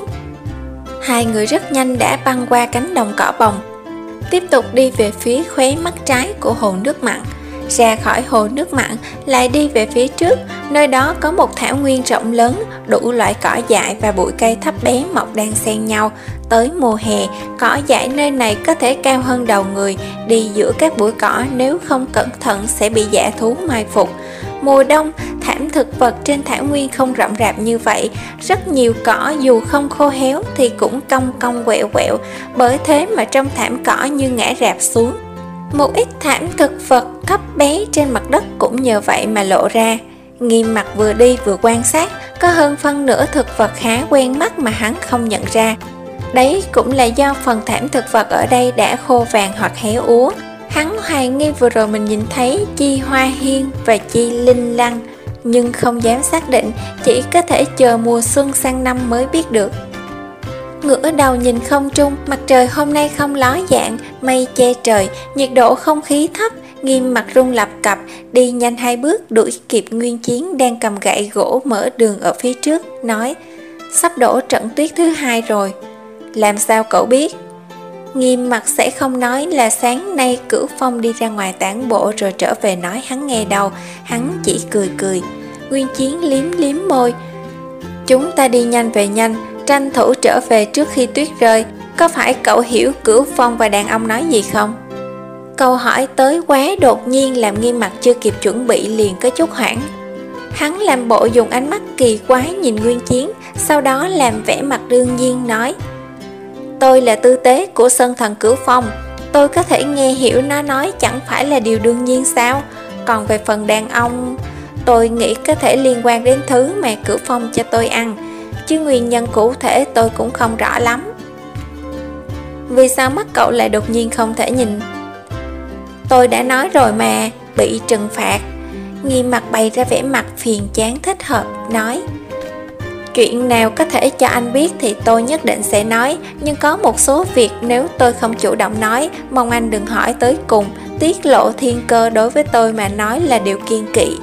A: Hai người rất nhanh đã băng qua cánh đồng cỏ bồng, tiếp tục đi về phía khóe mắt trái của hồ nước mặn. Ra khỏi hồ nước mặn, lại đi về phía trước, nơi đó có một thảo nguyên rộng lớn, đủ loại cỏ dại và bụi cây thấp bé mọc đan xen nhau. Tới mùa hè, cỏ dại nơi này có thể cao hơn đầu người, đi giữa các bụi cỏ nếu không cẩn thận sẽ bị dã thú mai phục. Mùa đông, thảm thực vật trên thảo nguyên không rậm rạp như vậy, rất nhiều cỏ dù không khô héo thì cũng cong cong quẹo quẹo, bởi thế mà trong thảm cỏ như ngã rạp xuống. Một ít thảm thực vật thấp bé trên mặt đất cũng nhờ vậy mà lộ ra. Nghiêm Mặc vừa đi vừa quan sát, có hơn phân nửa thực vật khá quen mắt mà hắn không nhận ra. Đấy cũng là do phần thảm thực vật ở đây đã khô vàng hoặc héo úa. Hắn hoài nghi vừa rồi mình nhìn thấy chi hoa hiên và chi linh lăng, nhưng không dám xác định, chỉ có thể chờ mùa xuân sang năm mới biết được. Ngửa đầu nhìn không trung, mặt trời hôm nay không ló dạng, mây che trời, nhiệt độ không khí thấp. Nghiêm Mặc rung lập cập, đi nhanh hai bước đuổi kịp Nguyên Chiến đang cầm gậy gỗ mở đường ở phía trước, nói: sắp đổ trận tuyết thứ hai rồi. Làm sao cậu biết? Nghiêm Mặc sẽ không nói là sáng nay Cửu Phong đi ra ngoài tản bộ rồi trở về nói hắn nghe đâu, hắn chỉ cười cười. Nguyên Chiến liếm liếm môi: chúng ta đi nhanh về nhanh, tranh thủ trở về trước khi tuyết rơi. Có phải cậu hiểu Cửu Phong và đàn ông nói gì không? Câu hỏi tới quá đột nhiên làm Nghiêm Mặc chưa kịp chuẩn bị liền có chút hoảng. Hắn làm bộ dùng ánh mắt kỳ quái nhìn Nguyên Chiến, sau đó làm vẻ mặt đương nhiên nói: tôi là tư tế của Sơn Thần Cửu Phong, tôi có thể nghe hiểu nó nói chẳng phải là điều đương nhiên sao? Còn về phần đàn ông, tôi nghĩ có thể liên quan đến thứ mà Cửu Phong cho tôi ăn, chứ nguyên nhân cụ thể tôi cũng không rõ lắm. Vì sao mắt cậu lại đột nhiên không thể nhìn? Tôi đã nói rồi mà, bị trừng phạt. Nghiêm Mặc bày ra vẻ mặt phiền chán thích hợp, nói: chuyện nào có thể cho anh biết thì tôi nhất định sẽ nói, nhưng có một số việc nếu tôi không chủ động nói, mong anh đừng hỏi tới cùng. Tiết lộ thiên cơ đối với tôi mà nói là điều kiêng kỵ.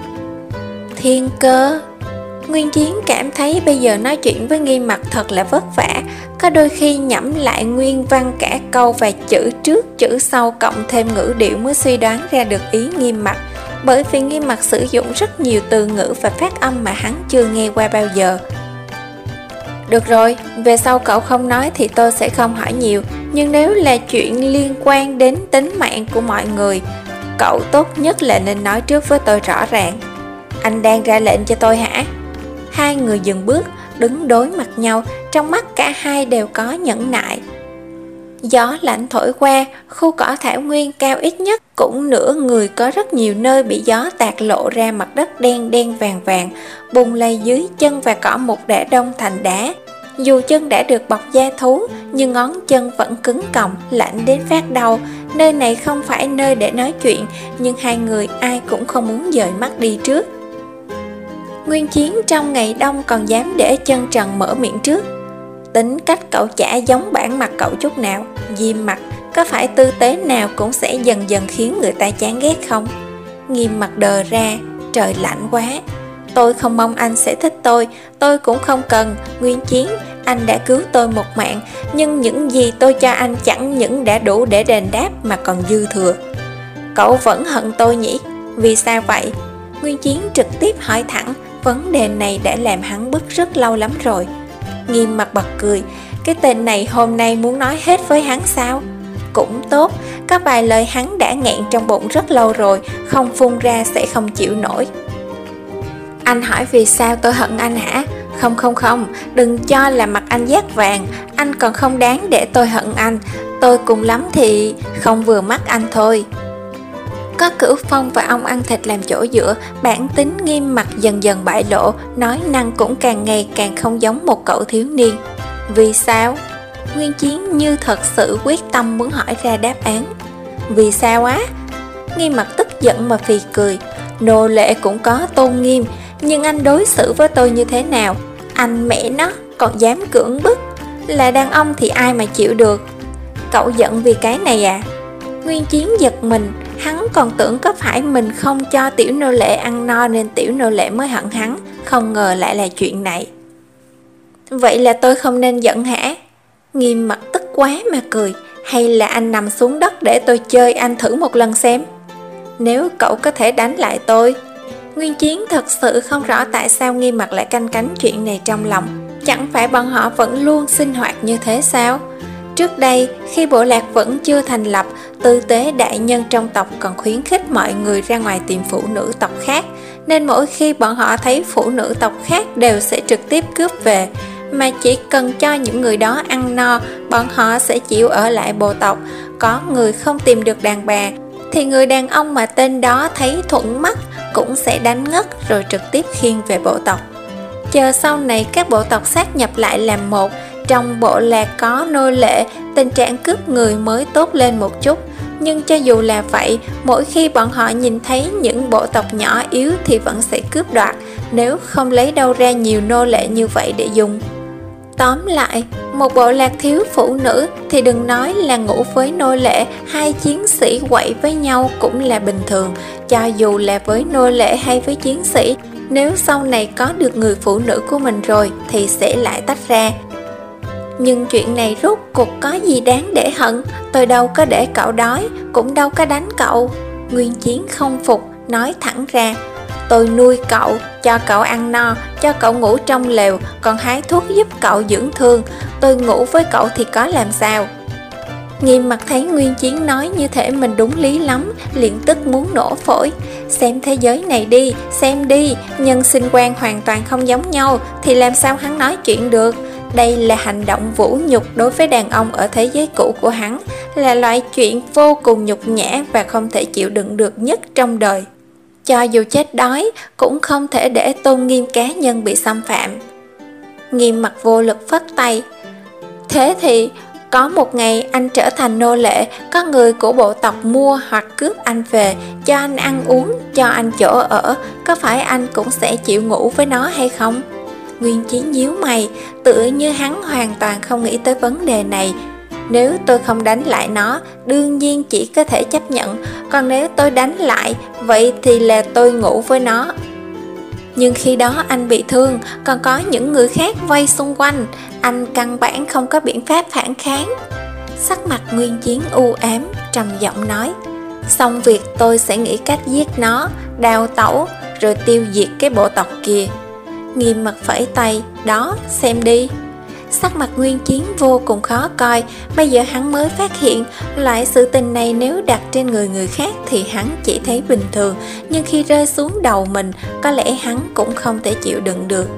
A: Thiên cơ? Nguyên Chiến cảm thấy bây giờ nói chuyện với Nghiêm Mặc thật là vất vả. Có đôi khi nhẩm lại nguyên văn cả câu và chữ trước chữ sau cộng thêm ngữ điệu mới suy đoán ra được ý Nghiêm Mặc, bởi vì Nghiêm Mặc sử dụng rất nhiều từ ngữ và phát âm mà hắn chưa nghe qua bao giờ. Được rồi, về sau cậu không nói thì tôi sẽ không hỏi nhiều, nhưng nếu là chuyện liên quan đến tính mạng của mọi người, cậu tốt nhất là nên nói trước với tôi rõ ràng. Anh đang ra lệnh cho tôi hả? Hai người dừng bước, đứng đối mặt nhau, trong mắt cả hai đều có nhẫn nại. Gió lạnh thổi qua, khu cỏ thảo nguyên cao ít nhất cũng nửa người, có rất nhiều nơi bị gió tạt lộ ra mặt đất đen đen vàng vàng, bùng lầy dưới chân và cỏ mục đã đông thành đá. Dù chân đã được bọc da thú, nhưng ngón chân vẫn cứng còng, lạnh đến phát đau. Nơi này không phải nơi để nói chuyện, nhưng hai người ai cũng không muốn dời mắt đi trước. Nguyên Chiến trong ngày đông còn dám để chân trần mở miệng trước. Tính cách cậu chả giống bản mặt cậu chút nào. Nghiêm Mặc, có phải tư tế nào cũng sẽ dần dần khiến người ta chán ghét không? Nghiêm Mặc đờ ra, trời lạnh quá. Tôi không mong anh sẽ thích tôi, tôi cũng không cần. Nguyên Chiến, anh đã cứu tôi một mạng, nhưng những gì tôi cho anh chẳng những đã đủ để đền đáp mà còn dư thừa. Cậu vẫn hận tôi nhỉ? Vì sao vậy? Nguyên Chiến trực tiếp hỏi thẳng, vấn đề này đã làm hắn bức rất lâu lắm rồi. Nghiêm Mặc bật cười, cái tên này hôm nay muốn nói hết với hắn sao? Cũng tốt, có vài lời hắn đã nghẹn trong bụng rất lâu rồi, không phun ra sẽ không chịu nổi. Anh hỏi vì sao tôi hận anh hả? Không không không, đừng cho là mặt anh dát vàng, anh còn không đáng để tôi hận anh. Tôi cùng lắm thì không vừa mắt anh thôi. Có Cửu Phong và ông ăn thịt làm chỗ dựa, bản tính Nghiêm Mặc dần dần bại lộ, nói năng cũng càng ngày càng không giống một cậu thiếu niên. Vì sao? Nguyên Chiến như thật sự quyết tâm muốn hỏi ra đáp án. Vì sao á? Nghiêm Mặc tức giận mà phì cười. Nô lệ cũng có tôn nghiêm, nhưng anh đối xử với tôi như thế nào? Anh mẹ nó còn dám cưỡng bức. Là đàn ông thì ai mà chịu được? Cậu giận vì cái này à? Nguyên Chiến giật mình, hắn còn tưởng có phải mình không cho tiểu nô lệ ăn no nên tiểu nô lệ mới hận hắn, không ngờ lại là chuyện này. Vậy là tôi không nên giận hả? Nghiêm Mặc tức quá mà cười. Hay là anh nằm xuống đất để tôi chơi anh thử một lần xem? Nếu cậu có thể đánh lại tôi. Nguyên Chiến thật sự không rõ tại sao Nghiêm Mặc lại canh cánh chuyện này trong lòng. Chẳng phải bọn họ vẫn luôn sinh hoạt như thế sao? Trước đây, khi bộ lạc vẫn chưa thành lập, tư tế đại nhân trong tộc còn khuyến khích mọi người ra ngoài tìm phụ nữ tộc khác, nên mỗi khi bọn họ thấy phụ nữ tộc khác đều sẽ trực tiếp cướp về, mà chỉ cần cho những người đó ăn no, bọn họ sẽ chịu ở lại bộ tộc. Có người không tìm được đàn bà, thì người đàn ông mà tên đó thấy thuận mắt cũng sẽ đánh ngất rồi trực tiếp khiêng về bộ tộc. Chờ sau này các bộ tộc sát nhập lại làm một, trong bộ lạc có nô lệ, tình trạng cướp người mới tốt lên một chút. Nhưng cho dù là vậy, mỗi khi bọn họ nhìn thấy những bộ tộc nhỏ yếu thì vẫn sẽ cướp đoạt, nếu không lấy đâu ra nhiều nô lệ như vậy để dùng. Tóm lại, một bộ lạc thiếu phụ nữ thì đừng nói là ngủ với nô lệ, hai chiến sĩ quậy với nhau cũng là bình thường. Cho dù là với nô lệ hay với chiến sĩ, nếu sau này có được người phụ nữ của mình rồi thì sẽ lại tách ra. Nhưng chuyện này rốt cuộc có gì đáng để hận? Tôi đâu có để cậu đói, cũng đâu có đánh cậu. Nguyên Chiến không phục, nói thẳng ra. Tôi nuôi cậu, cho cậu ăn no, cho cậu ngủ trong lều, còn hái thuốc giúp cậu dưỡng thương. Tôi ngủ với cậu thì có làm sao? Nghiêm Mặc thấy Nguyên Chiến nói như thể mình đúng lý lắm, liền tức muốn nổ phổi. Xem thế giới này đi, xem đi, nhân sinh quan hoàn toàn không giống nhau, thì làm sao hắn nói chuyện được? Đây là hành động vũ nhục đối với đàn ông ở thế giới cũ của hắn, là loại chuyện vô cùng nhục nhã và không thể chịu đựng được nhất trong đời. Cho dù chết đói, cũng không thể để tôn nghiêm cá nhân bị xâm phạm. Nghiêm Mặc vô lực phất tay. Thế thì, có một ngày anh trở thành nô lệ, có người của bộ tộc mua hoặc cướp anh về, cho anh ăn uống, cho anh chỗ ở, có phải anh cũng sẽ chịu ngủ với nó hay không? Nguyên Chiến nhíu mày, tựa như hắn hoàn toàn không nghĩ tới vấn đề này. Nếu tôi không đánh lại nó, đương nhiên chỉ có thể chấp nhận, còn nếu tôi đánh lại, vậy thì là tôi ngủ với nó. Nhưng khi đó anh bị thương, còn có những người khác vây xung quanh, anh căn bản không có biện pháp phản kháng. Sắc mặt Nguyên Chiến u ám, trầm giọng nói: xong việc tôi sẽ nghĩ cách giết nó, đào tẩu, rồi tiêu diệt cái bộ tộc kia. Nghiêm Mặt phẩy tay: đó, xem đi. Sắc mặt Nguyên Chiến vô cùng khó coi. Bây giờ hắn mới phát hiện loại sự tình này nếu đặt trên người người khác thì hắn chỉ thấy bình thường, nhưng khi rơi xuống đầu mình, có lẽ hắn cũng không thể chịu đựng được.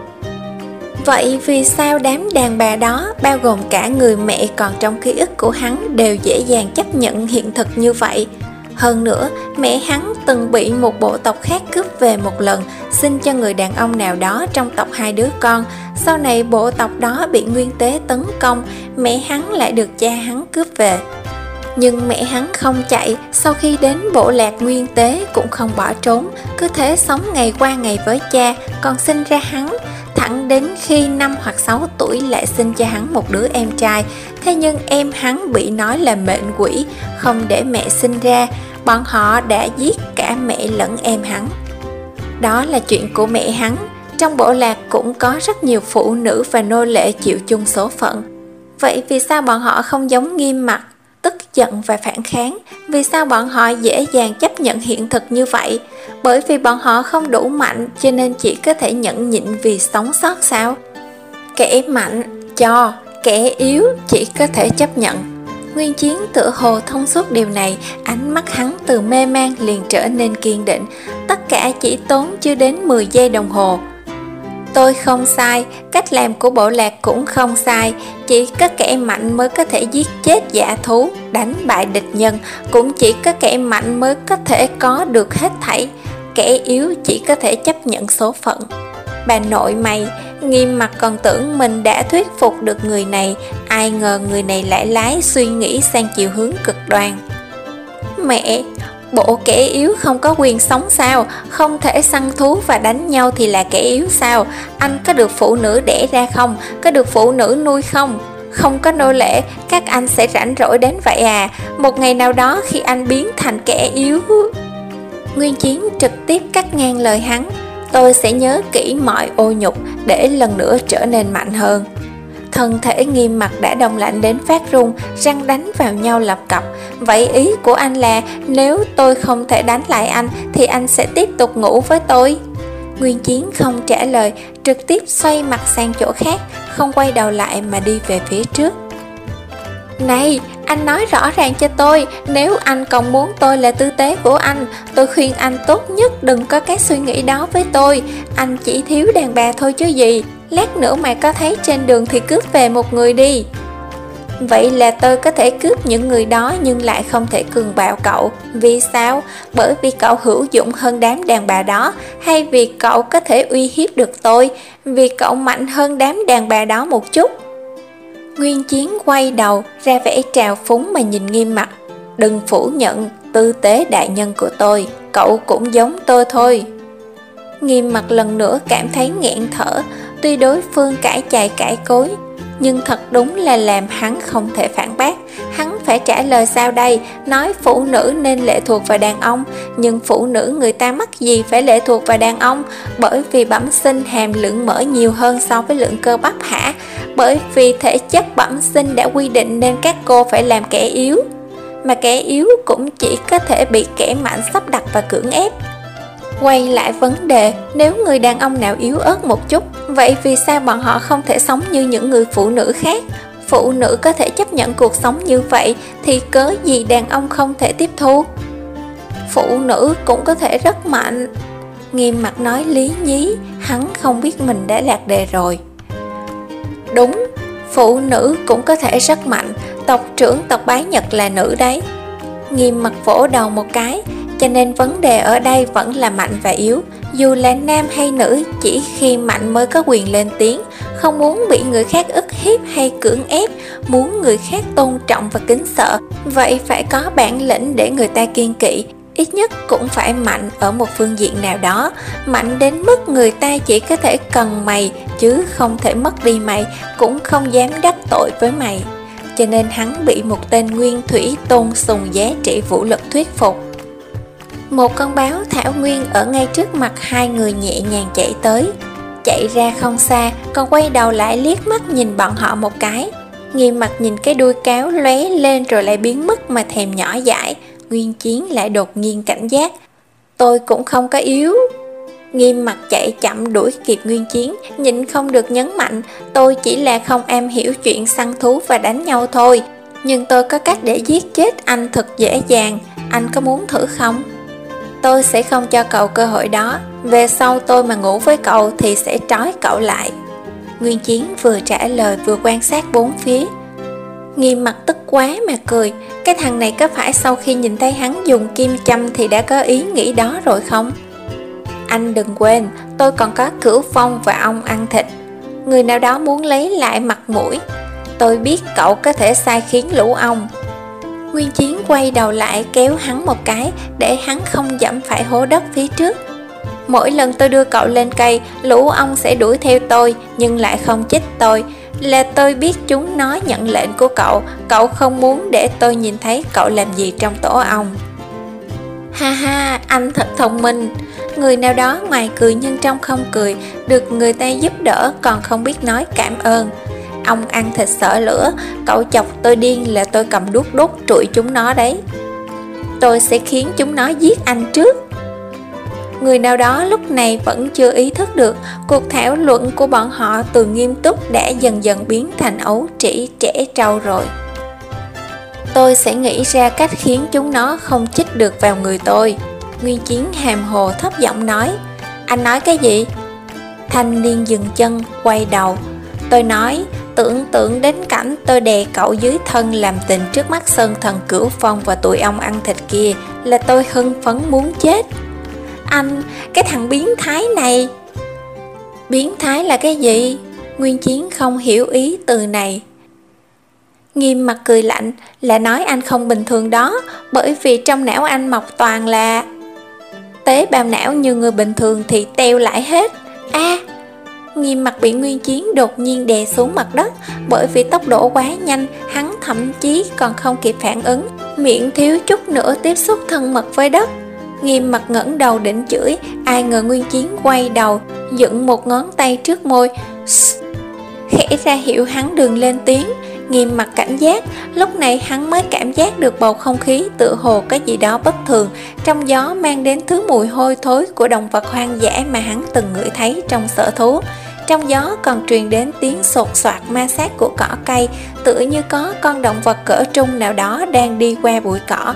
A: Vậy vì sao đám đàn bà đó, bao gồm cả người mẹ còn trong ký ức của hắn, đều dễ dàng chấp nhận hiện thực như vậy? Hơn nữa, mẹ hắn từng bị một bộ tộc khác cướp về một lần, sinh cho người đàn ông nào đó trong tộc hai đứa con. Sau này bộ tộc đó bị Nguyên Tế tấn công, mẹ hắn lại được cha hắn cướp về. Nhưng mẹ hắn không chạy, sau khi đến bộ lạc Nguyên Tế cũng không bỏ trốn, cứ thế sống ngày qua ngày với cha, còn sinh ra hắn. Thẳng đến khi năm hoặc sáu tuổi lại sinh cho hắn một đứa em trai. Thế nhưng em hắn bị nói là mệnh quỷ, không để mẹ sinh ra. Bọn họ đã giết cả mẹ lẫn em hắn. Đó là chuyện của mẹ hắn. Trong bộ lạc cũng có rất nhiều phụ nữ và nô lệ chịu chung số phận. Vậy vì sao bọn họ không giống Nghiêm Mặt, tức giận và phản kháng? Vì sao bọn họ dễ dàng chấp nhận hiện thực như vậy? Bởi vì bọn họ không đủ mạnh, cho nên chỉ có thể nhẫn nhịn vì sống sót sao? Kẻ mạnh cho, kẻ yếu chỉ có thể chấp nhận. Nguyên Chiến tựa hồ thông suốt điều này, ánh mắt hắn từ mê man liền trở nên kiên định. Tất cả chỉ tốn chưa đến mười giây đồng hồ. Tôi không sai, cách làm của bộ lạc cũng không sai. Chỉ có kẻ mạnh mới có thể giết chết dã thú, đánh bại địch nhân. Cũng chỉ có kẻ mạnh mới có thể có được hết thảy. Kẻ yếu chỉ có thể chấp nhận số phận. Bà nội mày, Nghiêm Mặt còn tưởng mình đã thuyết phục được người này, ai ngờ người này lại lái suy nghĩ sang chiều hướng cực đoan. Mẹ, bộ kẻ yếu không có quyền sống sao? Không thể săn thú và đánh nhau thì là kẻ yếu sao? Anh có được phụ nữ đẻ ra không? Có được phụ nữ nuôi không? Không có nô lệ, các anh sẽ rảnh rỗi đến vậy à? Một ngày nào đó khi anh biến thành kẻ yếu... Nguyên Chiến trực tiếp cắt ngang lời hắn. Tôi sẽ nhớ kỹ mọi ô nhục để lần nữa trở nên mạnh hơn. Thân thể Nghiêm Mặt đã đông lạnh đến phát run, răng đánh vào nhau lập cập. Vậy ý của anh là nếu tôi không thể đánh lại anh thì anh sẽ tiếp tục ngủ với tôi? Nguyên Chiến không trả lời, trực tiếp xoay mặt sang chỗ khác, không quay đầu lại mà đi về phía trước. Này, anh nói rõ ràng cho tôi, nếu anh còn muốn tôi là tư tế của anh, tôi khuyên anh tốt nhất đừng có cái suy nghĩ đó với tôi. Anh chỉ thiếu đàn bà thôi chứ gì. Lát nữa mày có thấy trên đường thì cướp về một người đi. Vậy là tôi có thể cướp những người đó nhưng lại không thể cường bạo cậu. Vì sao? Bởi vì cậu hữu dụng hơn đám đàn bà đó, hay vì cậu có thể uy hiếp được tôi? Vì cậu mạnh hơn đám đàn bà đó một chút. Nguyên Chiến quay đầu ra vẻ trào phúng mà nhìn Nghiêm Mặt. Đừng phủ nhận tư tế đại nhân của tôi, cậu cũng giống tôi thôi. Nghiêm Mặt lần nữa cảm thấy nghẹn thở. Tuy đối phương cãi chày cãi cối, nhưng thật đúng là làm hắn không thể phản bác. Hắn phải trả lời sao đây? Nói phụ nữ nên lệ thuộc vào đàn ông, nhưng phụ nữ người ta mắc gì phải lệ thuộc vào đàn ông? Bởi vì bẩm sinh hàm lượng mỡ nhiều hơn so với lượng cơ bắp hả? Bởi vì thể chất bẩm sinh đã quy định nên các cô phải làm kẻ yếu, mà kẻ yếu cũng chỉ có thể bị kẻ mạnh sắp đặt và cưỡng ép. Quay lại vấn đề, nếu người đàn ông nào yếu ớt một chút, vậy vì sao bọn họ không thể sống như những người phụ nữ khác? Phụ nữ có thể chấp nhận cuộc sống như vậy, thì cớ gì đàn ông không thể tiếp thu? Phụ nữ cũng có thể rất mạnh. Nghiêm Mặt nói lý nhí, hắn không biết mình đã lạc đề rồi. Đúng, phụ nữ cũng có thể rất mạnh, tộc trưởng tộc Bái Nhật là nữ đấy. Nghiêm Mặt vỗ đầu một cái. Cho nên vấn đề ở đây vẫn là mạnh và yếu. Dù là nam hay nữ, chỉ khi mạnh mới có quyền lên tiếng. Không muốn bị người khác ức hiếp hay cưỡng ép, muốn người khác tôn trọng và kính sợ, vậy phải có bản lĩnh để người ta kiêng kỵ. Ít nhất cũng phải mạnh ở một phương diện nào đó. Mạnh đến mức người ta chỉ có thể cần mày, chứ không thể mất đi mày, cũng không dám đắc tội với mày. Cho nên hắn bị một tên nguyên thủy tôn sùng giá trị vũ lực thuyết phục. Một con báo thảo nguyên ở ngay trước mặt hai người nhẹ nhàng chạy tới. Chạy ra không xa, còn quay đầu lại liếc mắt nhìn bọn họ một cái. Nghiêm Mặt nhìn cái đuôi cáo lóe lên rồi lại biến mất mà thèm nhỏ dãi. Nguyên Chiến lại đột nhiên cảnh giác. Tôi cũng không có yếu. Nghiêm Mặt chạy chậm đuổi kịp Nguyên Chiến, nhịn không được nhấn mạnh, tôi chỉ là không am hiểu chuyện săn thú và đánh nhau thôi. Nhưng tôi có cách để giết chết anh thật dễ dàng, anh có muốn thử không? Tôi sẽ không cho cậu cơ hội đó, về sau tôi mà ngủ với cậu thì sẽ trói cậu lại. Nguyên Chiến vừa trả lời vừa quan sát bốn phía. Nghiêm Mặt tức quá mà cười, cái thằng này có phải sau khi nhìn thấy hắn dùng kim châm thì đã có ý nghĩ đó rồi không? Anh đừng quên, tôi còn có Cửu Phong và ông ăn thịt. Người nào đó muốn lấy lại mặt mũi. Tôi biết cậu có thể sai khiến lũ ong. Nguyên Chiến quay đầu lại kéo hắn một cái để hắn không dẫm phải hố đất phía trước. Mỗi lần tôi đưa cậu lên cây, lũ ong sẽ đuổi theo tôi nhưng lại không chích tôi. Là tôi biết chúng nó nhận lệnh của cậu, cậu không muốn để tôi nhìn thấy cậu làm gì trong tổ ong. Ha ha, anh thật thông minh. Người nào đó ngoài cười nhưng trong không cười, được người ta giúp đỡ còn không biết nói cảm ơn. Ông ăn thịt sợ lửa, cậu chọc tôi điên là tôi cầm đuốc đốt trụi chúng nó đấy. Tôi sẽ khiến chúng nó giết anh trước. Người nào đó lúc này vẫn chưa ý thức được cuộc thảo luận của bọn họ từ nghiêm túc đã dần dần biến thành ấu trĩ trẻ trâu rồi. Tôi sẽ nghĩ ra cách khiến chúng nó không chích được vào người tôi. Nguyên Chiến hàm hồ thấp giọng nói. Anh nói cái gì? Thanh niên dừng chân, quay đầu. Tôi nói, tưởng tượng đến cảnh tôi đè cậu dưới thân làm tình trước mắt Sơn Thần Cửu Phong và tụi ong ăn thịt kia là tôi hưng phấn muốn chết. Anh, cái thằng biến thái này. Biến thái là cái gì? Nguyên Chiến không hiểu ý từ này. Nghiêm Mặt cười lạnh, là nói anh không bình thường đó, bởi vì trong não anh mọc toàn là tế bào não, như người bình thường thì teo lại hết. A à, Nghiêm Mặt bị Nguyên Chiến đột nhiên đè xuống mặt đất, bởi vì tốc độ quá nhanh, hắn thậm chí còn không kịp phản ứng, miệng thiếu chút nữa tiếp xúc thân mật với đất. Nghiêm Mặt ngẩng đầu định chửi, ai ngờ Nguyên Chiến quay đầu, dựng một ngón tay trước môi, khẽ ra hiệu hắn đừng lên tiếng. Nghiêm Mặt cảnh giác, lúc này hắn mới cảm giác được bầu không khí tựa hồ có gì đó bất thường, trong gió mang đến thứ mùi hôi thối của động vật hoang dã mà hắn từng ngửi thấy trong sở thú. Trong gió còn truyền đến tiếng sột soạt ma sát của cỏ cây, tựa như có con động vật cỡ trung nào đó đang đi qua bụi cỏ.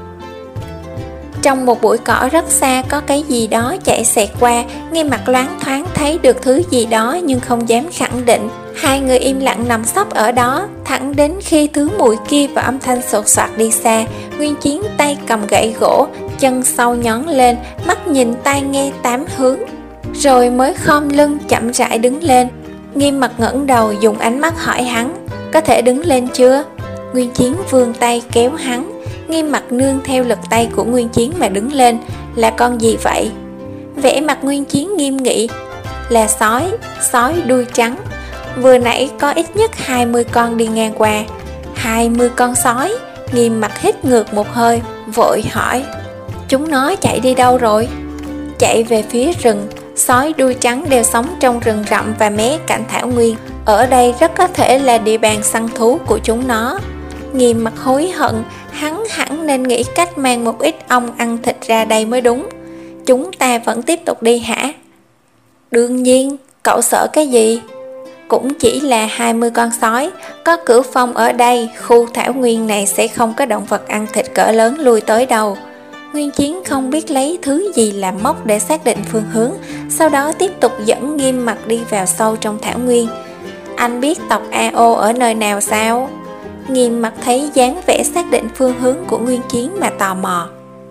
A: Trong một bụi cỏ rất xa có cái gì đó chạy xẹt qua, Nghiêm Mặt loáng thoáng thấy được thứ gì đó nhưng không dám khẳng định. Hai người im lặng nằm sấp ở đó, thẳng đến khi thứ mùi kia và âm thanh sột soạt đi xa. Nguyên Chiến tay cầm gậy gỗ, chân sau nhón lên, mắt nhìn tai nghe tám hướng, rồi mới khom lưng chậm rãi đứng lên. Nghiêm Mặt ngẩng đầu dùng ánh mắt hỏi hắn, có thể đứng lên chưa? Nguyên Chiến vươn tay kéo hắn. Nghiêm Mặt nương theo lực tay của Nguyên Chiến mà đứng lên. Là con gì vậy? Vẻ mặt Nguyên Chiến nghiêm nghị. Là sói, sói đuôi trắng. Vừa nãy có ít nhất hai mươi con đi ngang qua. Hai mươi con sói? Nghiêm Mặt hít ngược một hơi, vội hỏi, chúng nó chạy đi đâu rồi? Chạy về phía rừng. Sói đuôi trắng đều sống trong rừng rậm và mé cạnh thảo nguyên. Ở đây rất có thể là địa bàn săn thú của chúng nó. Nghiêm Mặt hối hận, hắn hẳn nên nghĩ cách mang một ít ong ăn thịt ra đây mới đúng. Chúng ta vẫn tiếp tục đi hả? Đương nhiên, cậu sợ cái gì? Cũng chỉ là hai mươi con sói. Có Cửu Phong ở đây, khu thảo nguyên này sẽ không có động vật ăn thịt cỡ lớn lui tới đâu. Nguyên Chiến không biết lấy thứ gì làm mốc để xác định phương hướng, sau đó tiếp tục dẫn Nghiêm Mặt đi vào sâu trong thảo nguyên. Anh biết tộc a o ở nơi nào sao? Nghiêm Mặt thấy dáng vẻ xác định phương hướng của Nguyên Chiến mà tò mò.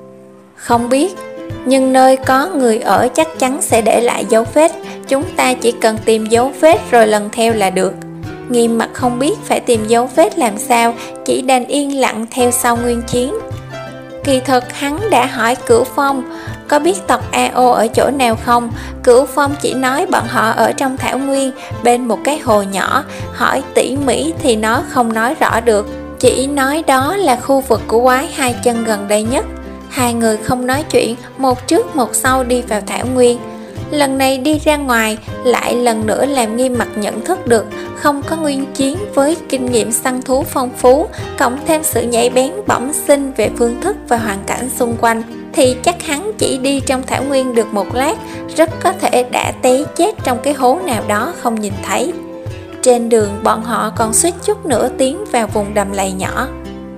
A: Không biết, nhưng nơi có người ở chắc chắn sẽ để lại dấu vết. Chúng ta chỉ cần tìm dấu vết rồi lần theo là được. Nghiêm Mặt không biết phải tìm dấu vết làm sao, chỉ đành yên lặng theo sau Nguyên Chiến. Kỳ thực hắn đã hỏi Cửu Phong có biết tộc a o ở chỗ nào không. Cửu Phong chỉ nói bọn họ ở trong thảo nguyên, bên một cái hồ nhỏ. Hỏi tỉ mỉ thì nó không nói rõ được, chỉ nói đó là khu vực của quái hai chân gần đây nhất. Hai người không nói chuyện, một trước một sau đi vào thảo nguyên. Lần này đi ra ngoài, lại lần nữa làm Nghiêm Mặc nhận thức được không có Nguyên Chiến với kinh nghiệm săn thú phong phú, cộng thêm sự nhạy bén bẩm sinh về phương thức và hoàn cảnh xung quanh, thì chắc hắn chỉ đi trong thảo nguyên được một lát, rất có thể đã té chết trong cái hố nào đó không nhìn thấy. Trên đường bọn họ còn suýt chút nữa tiến vào vùng đầm lầy nhỏ.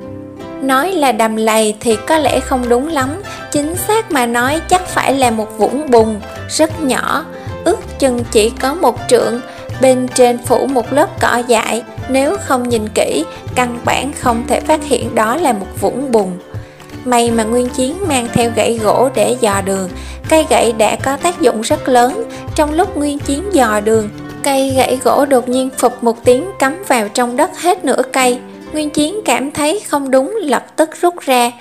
A: Nói là đầm lầy thì có lẽ không đúng lắm, chính xác mà nói chắc phải là một vũng bùn rất nhỏ, ước chừng chỉ có một trượng, bên trên phủ một lớp cỏ dại, nếu không nhìn kỹ, căn bản không thể phát hiện đó là một vũng bùn. May mà Nguyên Chiến mang theo gậy gỗ để dò đường, cây gậy đã có tác dụng rất lớn. Trong lúc Nguyên Chiến dò đường, cây gậy gỗ đột nhiên phụp một tiếng cắm vào trong đất hết nửa cây. Nguyên Chiến cảm thấy không đúng, lập tức rút ra.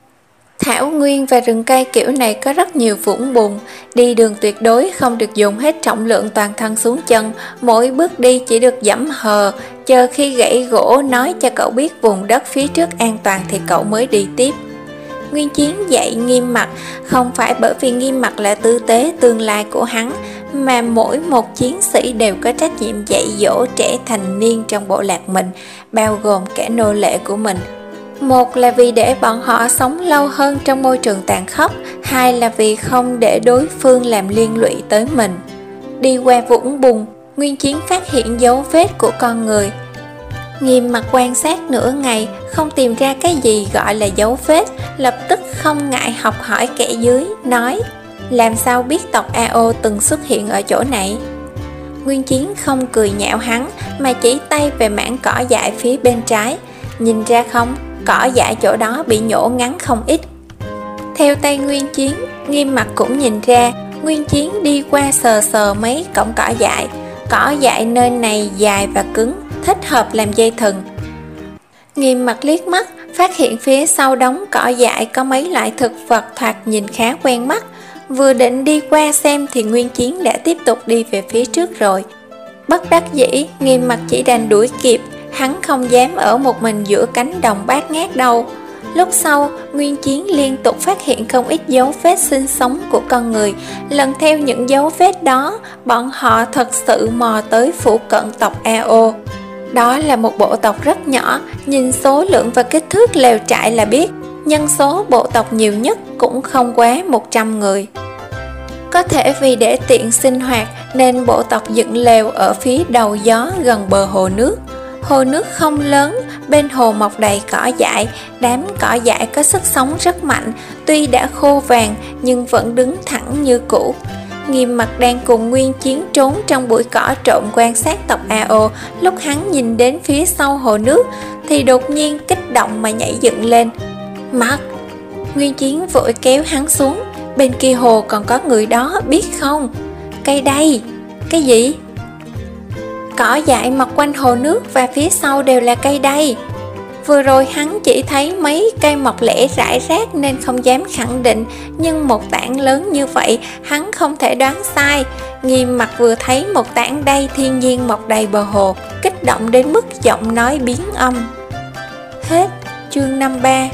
A: Thảo nguyên và rừng cây kiểu này có rất nhiều vũng bùn, đi đường tuyệt đối không được dùng hết trọng lượng toàn thân xuống chân, mỗi bước đi chỉ được giẫm hờ, chờ khi gãy gỗ nói cho cậu biết vùng đất phía trước an toàn thì cậu mới đi tiếp. Nguyên Chiến dạy Nghiêm Mặc không phải bởi vì Nghiêm Mặc là tư tế tương lai của hắn, mà mỗi một chiến sĩ đều có trách nhiệm dạy dỗ trẻ thành niên trong bộ lạc mình, bao gồm cả nô lệ của mình. Một là vì để bọn họ sống lâu hơn trong môi trường tàn khốc, hai là vì không để đối phương làm liên lụy tới mình. Đi qua vũng bùn, Nguyên Chiến phát hiện dấu vết của con người. Nghiêm Mặc quan sát nửa ngày, không tìm ra cái gì gọi là dấu vết, lập tức không ngại học hỏi kẻ dưới, nói: làm sao biết tộc a o từng xuất hiện ở chỗ này? Nguyên Chiến không cười nhạo hắn, mà chỉ tay về mảng cỏ dại phía bên trái. Nhìn ra không, cỏ dại chỗ đó bị nhổ ngắn không ít. Theo tay Nguyên Chiến, Nghiêm Mặc cũng nhìn ra. Nguyên Chiến đi qua sờ sờ mấy cọng cỏ dại. Cỏ dại nơi này dài và cứng, thích hợp làm dây thừng. Nghiêm Mặc liếc mắt, phát hiện phía sau đống cỏ dại có mấy loại thực vật thoạt nhìn khá quen mắt. Vừa định đi qua xem thì Nguyên Chiến đã tiếp tục đi về phía trước rồi. Bất đắc dĩ, Nghiêm Mặc chỉ đành đuổi kịp, hắn không dám ở một mình giữa cánh đồng bát ngát đâu. Lúc sau, Nguyên Chiến liên tục phát hiện không ít dấu vết sinh sống của con người. Lần theo những dấu vết đó, bọn họ thật sự mò tới phủ cận tộc a o. Đó là một bộ tộc rất nhỏ, nhìn số lượng và kích thước lều trại là biết. Nhân số bộ tộc nhiều nhất cũng không quá một trăm người. Có thể vì để tiện sinh hoạt nên bộ tộc dựng lều ở phía đầu gió gần bờ hồ nước. Hồ nước không lớn, bên hồ mọc đầy cỏ dại, đám cỏ dại có sức sống rất mạnh, tuy đã khô vàng nhưng vẫn đứng thẳng như cũ. Nghiêm Mặc đang cùng Nguyên Chiến trốn trong bụi cỏ trộm quan sát tộc a o, lúc hắn nhìn đến phía sau hồ nước thì đột nhiên kích động mà nhảy dựng lên. Mặc! Nguyên Chiến vội kéo hắn xuống, bên kia hồ còn có người đó biết không? Cây đây! Cái gì? Cỏ dại mọc quanh hồ nước và phía sau đều là cây đay. Vừa rồi hắn chỉ thấy mấy cây mọc lẻ rải rác nên không dám khẳng định, nhưng một tảng lớn như vậy hắn không thể đoán sai. Nghiêm Mặc vừa thấy một tảng đay thiên nhiên mọc đầy bờ hồ, kích động đến mức giọng nói biến âm. Hết chương năm mươi ba.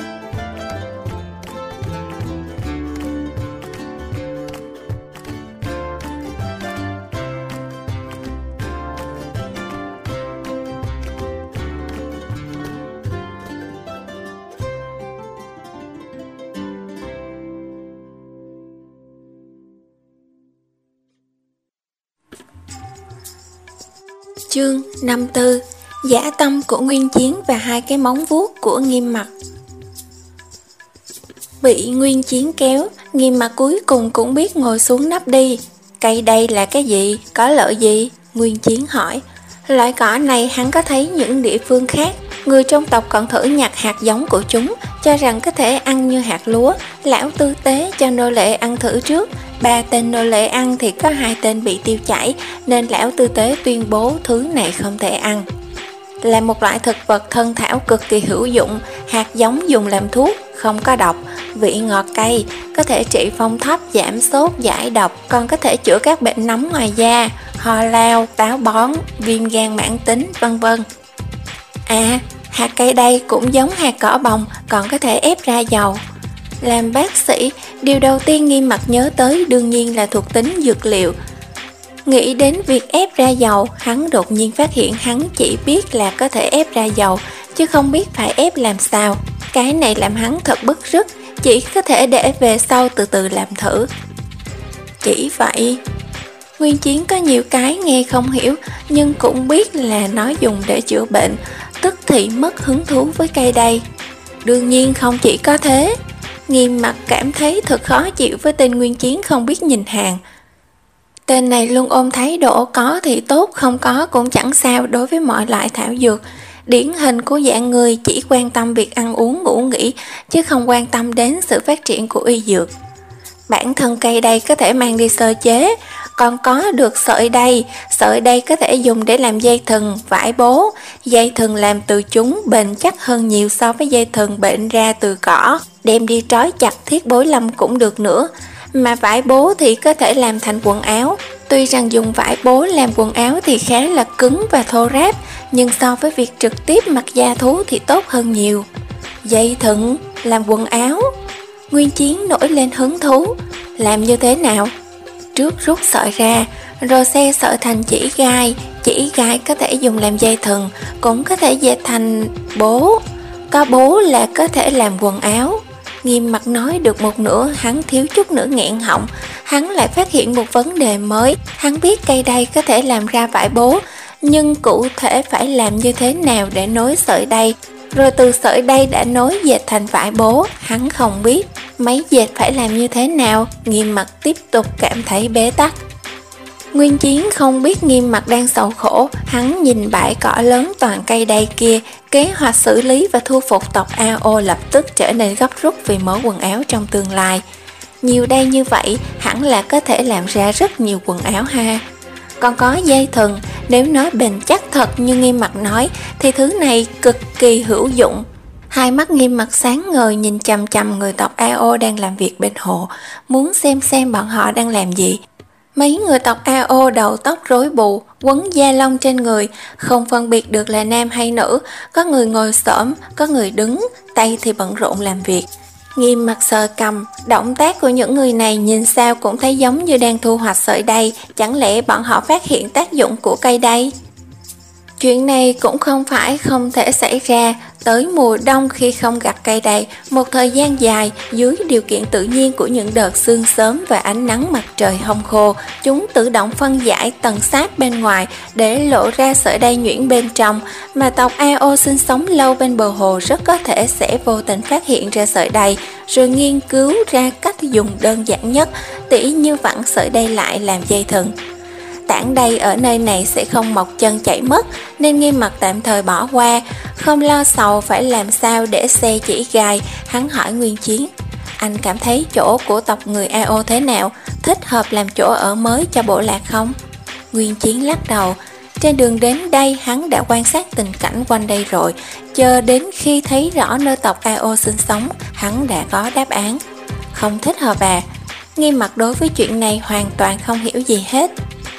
A: Chương năm mươi tư. Dã tâm của Nguyên Chiến và hai cái móng vuốt của Nghiêm Mặc. Bị Nguyên Chiến kéo, Nghiêm Mặc cuối cùng cũng biết ngồi xuống nắp đi. Cây đây là cái gì? Có lợi gì? Nguyên Chiến hỏi. Loại cỏ này hắn có thấy những địa phương khác, người trong tộc còn thử nhặt hạt giống của chúng, cho rằng có thể ăn như hạt lúa. Lão tư tế cho nô lệ ăn thử trước. Ba tên nô lệ ăn thì có hai tên bị tiêu chảy, nên lão tư tế tuyên bố thứ này không thể ăn. Là một loại thực vật thân thảo cực kỳ hữu dụng, hạt giống dùng làm thuốc, không có độc, vị ngọt cay, có thể trị phong thấp, giảm sốt, giải độc, còn có thể chữa các bệnh nóng ngoài da, ho lao, táo bón, viêm gan mãn tính, vân vân. À, hạt cây đây cũng giống hạt cỏ bồng, còn có thể ép ra dầu. Làm bác sĩ, điều đầu tiên Nghiêm Mặc nhớ tới đương nhiên là thuộc tính dược liệu. Nghĩ đến việc ép ra dầu, hắn đột nhiên phát hiện hắn chỉ biết là có thể ép ra dầu, chứ không biết phải ép làm sao. Cái này làm hắn thật bức rứt, chỉ có thể để về sau từ từ làm thử. Chỉ vậy. Nguyên Chiến có nhiều cái nghe không hiểu, nhưng cũng biết là nó dùng để chữa bệnh, tức thì mất hứng thú với cây đay. Đương nhiên không chỉ có thế. Nghiêm Mặc cảm thấy thật khó chịu với tên Nguyên Chiến không biết nhìn hàng. Tên này luôn ôm thái độ có thì tốt, không có cũng chẳng sao đối với mọi loại thảo dược. Điển hình của dạng người chỉ quan tâm việc ăn uống ngủ nghỉ, chứ không quan tâm đến sự phát triển của y dược. Bản thân cây đay có thể mang đi sơ chế, còn có được sợi đay. Sợi đay có thể dùng để làm dây thừng, vải bố. Dây thừng làm từ chúng bền chắc hơn nhiều so với dây thừng bệnh ra từ cỏ, đem đi trói chặt thiết bối lâm cũng được nữa. Mà vải bố thì có thể làm thành quần áo. Tuy rằng dùng vải bố làm quần áo thì khá là cứng và thô ráp, nhưng so với việc trực tiếp mặc da thú thì tốt hơn nhiều. Dây thừng làm quần áo. Nguyên Chiến nổi lên hứng thú. Làm như thế nào? Trước rút sợi ra, rồi xe sợi thành chỉ gai. Chỉ gai có thể dùng làm dây thừng, cũng có thể dệt thành bố. Có bố là có thể làm quần áo. Nghiêm Mặc nói được một nửa, hắn thiếu chút nữa nghẹn họng. Hắn lại phát hiện một vấn đề mới. Hắn biết cây đay có thể làm ra vải bố, nhưng cụ thể phải làm như thế nào để nối sợi đay, rồi từ sợi đay đã nối dệt thành vải bố, hắn không biết. Máy dệt phải làm như thế nào? Nghiêm Mặc tiếp tục cảm thấy bế tắc. Nguyên Chiến không biết Nghiêm Mặc đang sầu khổ. Hắn nhìn bãi cỏ lớn toàn cây đay kia. Kế hoạch xử lý và thu phục tộc a o lập tức trở nên gấp rút vì mớ quần áo trong tương lai. Nhiều đay như vậy hẳn là có thể làm ra rất nhiều quần áo ha. Còn có dây thừng, nếu nói bền chắc thật như Nghiêm Mặc nói thì thứ này cực kỳ hữu dụng. Hai mắt Nghiêm Mặc sáng ngời nhìn chằm chằm người tộc a o đang làm việc bên hồ, muốn xem xem bọn họ đang làm gì. Mấy người tộc a o đầu tóc rối bù, quấn da lông trên người, không phân biệt được là nam hay nữ, có người ngồi xổm, có người đứng, tay thì bận rộn làm việc. Nghiêm Mặc sờ cầm, động tác của những người này nhìn sao cũng thấy giống như đang thu hoạch sợi đay, chẳng lẽ bọn họ phát hiện tác dụng của cây đay? Chuyện này cũng không phải không thể xảy ra. Tới mùa đông khi không gặt cây đay, một thời gian dài dưới điều kiện tự nhiên của những đợt sương sớm và ánh nắng mặt trời hong khô, chúng tự động phân giải tầng sáp bên ngoài để lộ ra sợi đay nhuyễn bên trong, mà tộc a o sinh sống lâu bên bờ hồ rất có thể sẽ vô tình phát hiện ra sợi đay, rồi nghiên cứu ra cách dùng đơn giản nhất, tỉ như vặn sợi đay lại làm dây thừng. Tảng đay ở nơi này sẽ không mọc chân chảy mất, nên Nghiêm Mặc tạm thời bỏ qua. Không lo sầu phải làm sao để xe chỉ gai, hắn hỏi Nguyên Chiến: anh cảm thấy chỗ của tộc người a o thế nào? Thích hợp làm chỗ ở mới cho bộ lạc không? Nguyên Chiến lắc đầu. Trên đường đến đây hắn đã quan sát tình cảnh quanh đây rồi, chờ đến khi thấy rõ nơi tộc a o sinh sống, hắn đã có đáp án. Không thích hợp à? Nghiêm Mặc đối với chuyện này hoàn toàn không hiểu gì hết.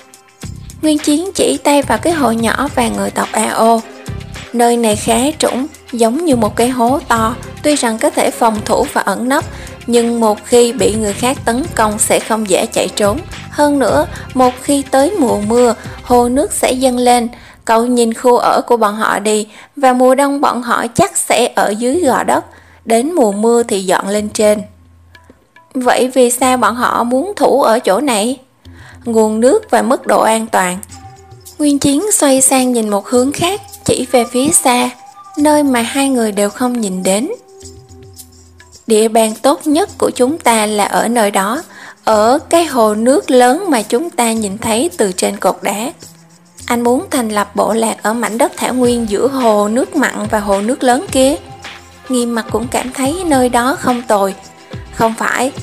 A: Nguyên Chiến chỉ tay vào cái hồ nhỏ và người tộc a o. Nơi này khá trũng, giống như một cái hố to, tuy rằng có thể phòng thủ và ẩn nấp, nhưng một khi bị người khác tấn công sẽ không dễ chạy trốn. Hơn nữa, một khi tới mùa mưa, hồ nước sẽ dâng lên. Cậu nhìn khu ở của bọn họ đi, và mùa đông bọn họ chắc sẽ ở dưới gò đất, đến mùa mưa thì dọn lên trên. Vậy vì sao bọn họ muốn thủ ở chỗ này? Nguồn nước và mức độ an toàn. Nguyên Chiến xoay sang nhìn một hướng khác, chỉ về phía xa, nơi mà hai người đều không nhìn đến. Địa bàn tốt nhất của chúng ta là ở nơi đó, ở cái hồ nước lớn mà chúng ta nhìn thấy từ trên cột đá. Anh muốn thành lập bộ lạc ở mảnh đất thảo nguyên giữa hồ nước mặn và hồ nước lớn kia. Nghiêm Mặc cũng cảm thấy nơi đó không tồi. Không phải.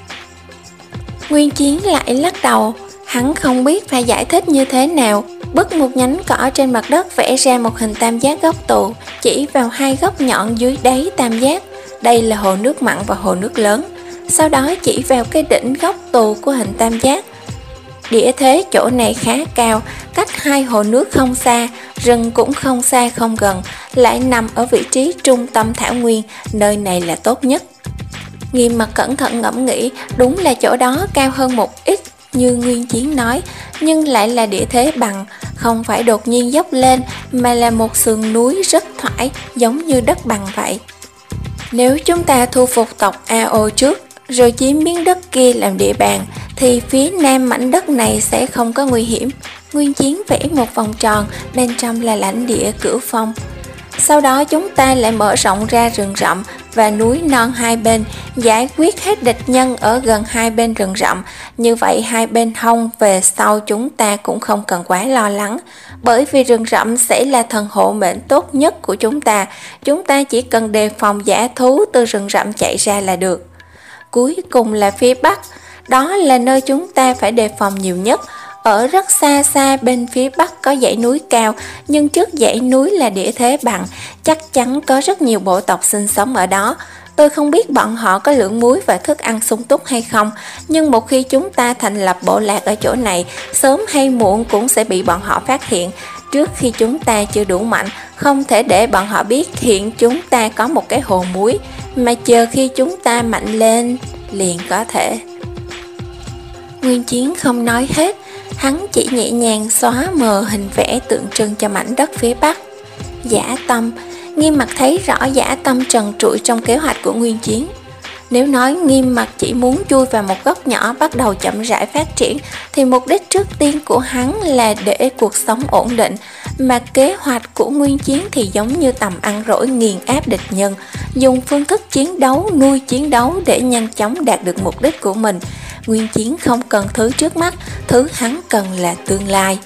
A: Nguyên Chiến lại lắc đầu. Hắn không biết phải giải thích như thế nào. Bứt một nhánh cỏ trên mặt đất vẽ ra một hình tam giác góc tụ, chỉ vào hai góc nhọn dưới đáy tam giác. Đây là hồ nước mặn và hồ nước lớn. Sau đó chỉ vào cái đỉnh góc tù của hình tam giác. Địa thế chỗ này khá cao, cách hai hồ nước không xa, rừng cũng không xa không gần, lại nằm ở vị trí trung tâm thảo nguyên, nơi này là tốt nhất. Nghiêm Mặt cẩn thận ngẫm nghĩ, đúng là chỗ đó cao hơn một ít như Nguyên Chiến nói, nhưng lại là địa thế bằng, không phải đột nhiên dốc lên mà là một sườn núi rất thoải, giống như đất bằng vậy. Nếu chúng ta thu phục tộc a ô trước, rồi chiếm miếng đất kia làm địa bàn, thì phía nam mảnh đất này sẽ không có nguy hiểm. Nguyên Chiến vẽ một vòng tròn, bên trong là lãnh địa Cửu Phong. Sau đó chúng ta lại mở rộng ra rừng rậm và núi non hai bên, giải quyết hết địch nhân ở gần hai bên rừng rậm. Như vậy hai bên hông về sau chúng ta cũng không cần quá lo lắng, bởi vì rừng rậm sẽ là thần hộ mệnh tốt nhất của chúng ta. Chúng ta chỉ cần đề phòng dã thú từ rừng rậm chạy ra là được. Cuối cùng là phía bắc, đó là nơi chúng ta phải đề phòng nhiều nhất. Ở rất xa xa bên phía bắc có dãy núi cao, nhưng trước dãy núi là địa thế bằng, chắc chắn có rất nhiều bộ tộc sinh sống ở đó. Tôi không biết bọn họ có lượng muối và thức ăn sung túc hay không, nhưng một khi chúng ta thành lập bộ lạc ở chỗ này, sớm hay muộn cũng sẽ bị bọn họ phát hiện. Trước khi chúng ta chưa đủ mạnh, không thể để bọn họ biết hiện chúng ta có một cái hồ muối, mà chờ khi chúng ta mạnh lên, liền có thể. Nguyên Chiến không nói hết, hắn chỉ nhẹ nhàng xóa mờ hình vẽ tượng trưng cho mảnh đất phía bắc. Dã tâm, Nghiêm Mặt thấy rõ dã tâm trần trụi trong kế hoạch của Nguyên Chiến. Nếu nói Nghiêm Mặt chỉ muốn chui vào một góc nhỏ bắt đầu chậm rãi phát triển, thì mục đích trước tiên của hắn là để cuộc sống ổn định, mà kế hoạch của Nguyên Chiến thì giống như tầm ăn rỗi nghiền áp địch nhân, dùng phương thức chiến đấu nuôi chiến đấu để nhanh chóng đạt được mục đích của mình. Nguyên Chiến không cần thứ trước mắt, thứ hắn cần là tương lai.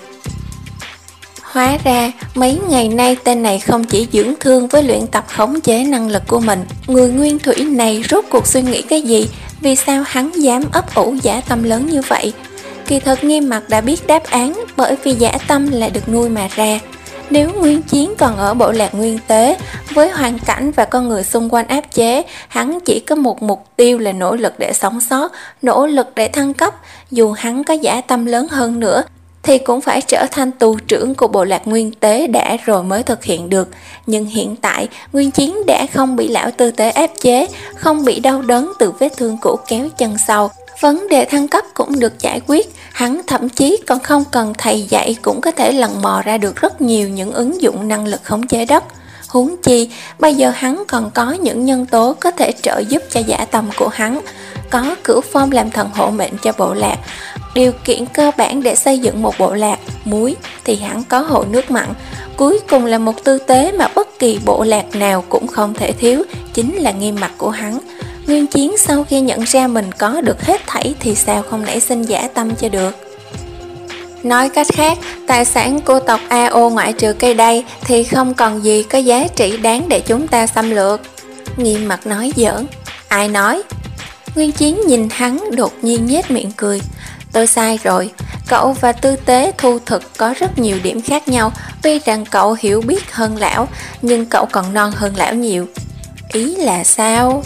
A: Hóa ra, mấy ngày nay tên này không chỉ dưỡng thương với luyện tập khống chế năng lực của mình. Người nguyên thủy này rốt cuộc suy nghĩ cái gì? Vì sao hắn dám ấp ủ dã tâm lớn như vậy? Kỳ thật Nghiêm Mặt đã biết đáp án, bởi vì dã tâm là được nuôi mà ra. Nếu Nguyên Chiến còn ở bộ lạc Nguyên Tế, với hoàn cảnh và con người xung quanh áp chế, hắn chỉ có một mục tiêu là nỗ lực để sống sót, nỗ lực để thăng cấp. Dù hắn có dã tâm lớn hơn nữa, thì cũng phải trở thành tù trưởng của bộ lạc Nguyên Tế đã rồi mới thực hiện được. Nhưng hiện tại, Nguyên Chiến đã không bị lão tư tế áp chế, không bị đau đớn từ vết thương cũ kéo chân sau. Vấn đề thăng cấp cũng được giải quyết, hắn thậm chí còn không cần thầy dạy cũng có thể lần mò ra được rất nhiều những ứng dụng năng lực khống chế đất. Huống chi, bây giờ hắn còn có những nhân tố có thể trợ giúp cho dã tâm của hắn. Có Cửu Phong làm thần hộ mệnh cho bộ lạc. Điều kiện cơ bản để xây dựng một bộ lạc, muối, thì hắn có hồ nước mặn. Cuối cùng là một tư tế mà bất kỳ bộ lạc nào cũng không thể thiếu, chính là Nghiêm Mặt của hắn. Nguyên Chiến sau khi nhận ra mình có được hết thảy thì sao không nảy sinh dã tâm cho được. Nói cách khác, tài sản của tộc a ô ngoại trừ cây đay thì không còn gì có giá trị đáng để chúng ta xâm lược. Nghiêm Mặt nói giỡn. Ai nói? Nguyên Chiến nhìn hắn đột nhiên nhếch miệng cười. Tôi sai rồi, cậu và tư tế thu thực có rất nhiều điểm khác nhau. Tuy rằng cậu hiểu biết hơn lão, nhưng cậu còn non hơn lão nhiều. Ý là sao?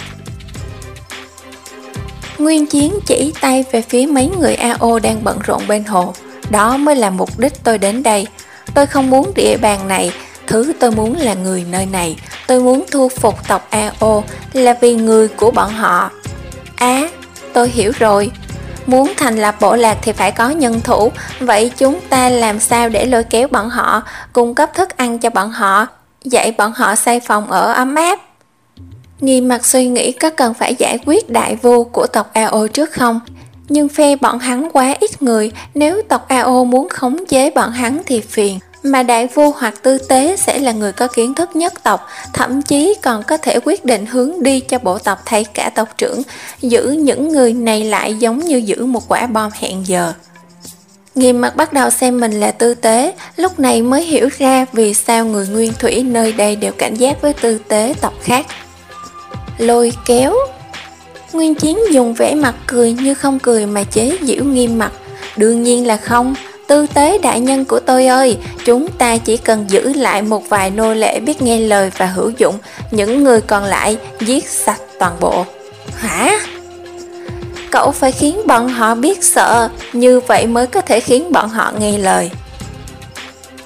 A: Nguyên Chiến chỉ tay về phía mấy người a ô đang bận rộn bên hồ. Đó mới là mục đích tôi đến đây. Tôi không muốn địa bàn này, thứ tôi muốn là người nơi này. Tôi muốn thu phục tộc a ô là vì người của bọn họ. Á, à, tôi hiểu rồi. Muốn thành lập bộ lạc thì phải có nhân thủ. Vậy chúng ta làm sao để lôi kéo bọn họ, cung cấp thức ăn cho bọn họ, dạy bọn họ xây phòng ở ấm áp? Nghiêm Mặt suy nghĩ có cần phải giải quyết đại vu của tộc a ô trước không? Nhưng phe bọn hắn quá ít người, nếu tộc a ô muốn khống chế bọn hắn thì phiền. Mà đại vu hoặc tư tế sẽ là người có kiến thức nhất tộc, thậm chí còn có thể quyết định hướng đi cho bộ tộc thay cả tộc trưởng. Giữ những người này lại giống như giữ một quả bom hẹn giờ. Nghiêm Mặt bắt đầu xem mình là tư tế, lúc này mới hiểu ra vì sao người nguyên thủy nơi đây đều cảnh giác với tư tế tộc khác. Lôi kéo. Nguyên Chiến dùng vẻ mặt cười như không cười mà chế giễu Nghiêm Mặt. Đương nhiên là không. Tư tế đại nhân của tôi ơi, chúng ta chỉ cần giữ lại một vài nô lệ biết nghe lời và hữu dụng, những người còn lại giết sạch toàn bộ. Hả? Cậu phải khiến bọn họ biết sợ, như vậy mới có thể khiến bọn họ nghe lời.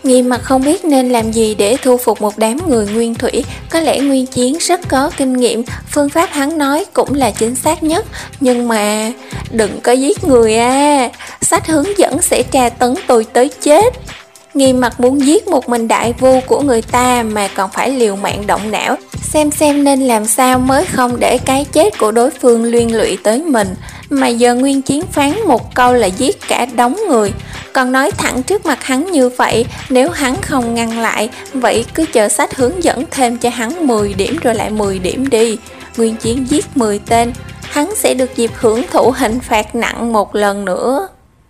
A: Nghiêm Mặt không biết nên làm gì để thu phục một đám người nguyên thủy. Có lẽ Nguyên Chiến rất có kinh nghiệm, phương pháp hắn nói cũng là chính xác nhất. Nhưng mà đừng có giết người à, sách hướng dẫn sẽ tra tấn tôi tới chết. Nghiêm Mặt muốn giết một mình đại vu của người ta mà còn phải liều mạng động não, xem xem nên làm sao mới không để cái chết của đối phương liên lụy tới mình. Mà giờ Nguyên Chiến phán một câu là giết cả đống người, còn nói thẳng trước mặt hắn như vậy. Nếu hắn không ngăn lại, vậy cứ chờ sách hướng dẫn thêm cho hắn mười điểm rồi lại mười điểm đi. Nguyên Chiến giết mười tên, hắn sẽ được dịp hưởng thụ hình phạt nặng một lần nữa.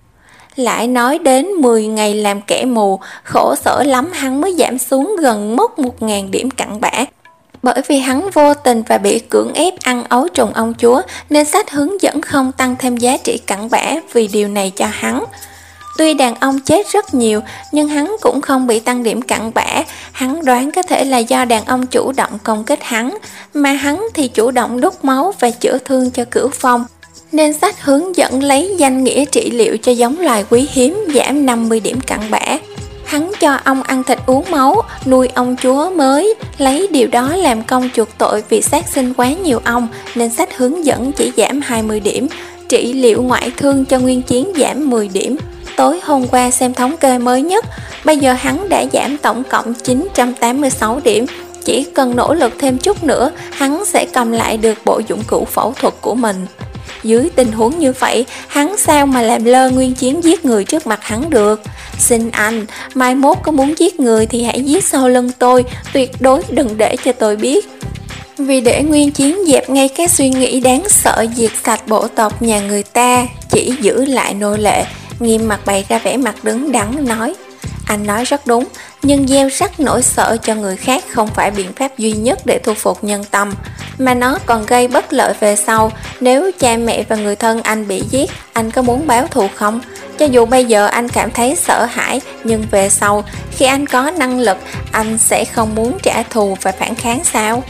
A: Lại nói đến mười ngày làm kẻ mù, khổ sở lắm hắn mới giảm xuống gần mốc một nghìn điểm cặn bã. Bởi vì hắn vô tình và bị cưỡng ép ăn ấu trùng ông chúa, nên sách hướng dẫn không tăng thêm giá trị cặn bã vì điều này cho hắn. Tuy đàn ông chết rất nhiều, nhưng hắn cũng không bị tăng điểm cặn bã. Hắn đoán có thể là do đàn ông chủ động công kích hắn, mà hắn thì chủ động đút máu và chữa thương cho Cửu Phong. Nên sách hướng dẫn lấy danh nghĩa trị liệu cho giống loài quý hiếm, giảm năm mươi điểm cặn bã. Hắn cho ông ăn thịt uống máu, nuôi ông chúa mới, lấy điều đó làm công chuộc tội vì sát sinh quá nhiều ong, nên sách hướng dẫn chỉ giảm hai mươi điểm. Trị liệu ngoại thương cho Nguyên Chiến giảm mười điểm. Tối hôm qua xem thống kê mới nhất, bây giờ hắn đã giảm tổng cộng chín trăm tám mươi sáu điểm. Chỉ cần nỗ lực thêm chút nữa, hắn sẽ cầm lại được bộ dụng cụ phẫu thuật của mình. Dưới tình huống như vậy, hắn sao mà làm lơ Nguyên Chiến giết người trước mặt hắn được. Xin anh, mai mốt có muốn giết người thì hãy giết sau lưng tôi, tuyệt đối đừng để cho tôi biết. Vì để Nguyên Chiến dẹp ngay cái suy nghĩ đáng sợ diệt sạch bộ tộc nhà người ta, chỉ giữ lại nô lệ, Nghiêm Mặt bày ra vẻ mặt đứng đắn nói: anh nói rất đúng, nhưng gieo rắc nỗi sợ cho người khác không phải biện pháp duy nhất để thu phục nhân tâm, mà nó còn gây bất lợi về sau. Nếu cha mẹ và người thân anh bị giết, anh có muốn báo thù không? Cho dù bây giờ anh cảm thấy sợ hãi, nhưng về sau, khi anh có năng lực, anh sẽ không muốn trả thù và phản kháng sao?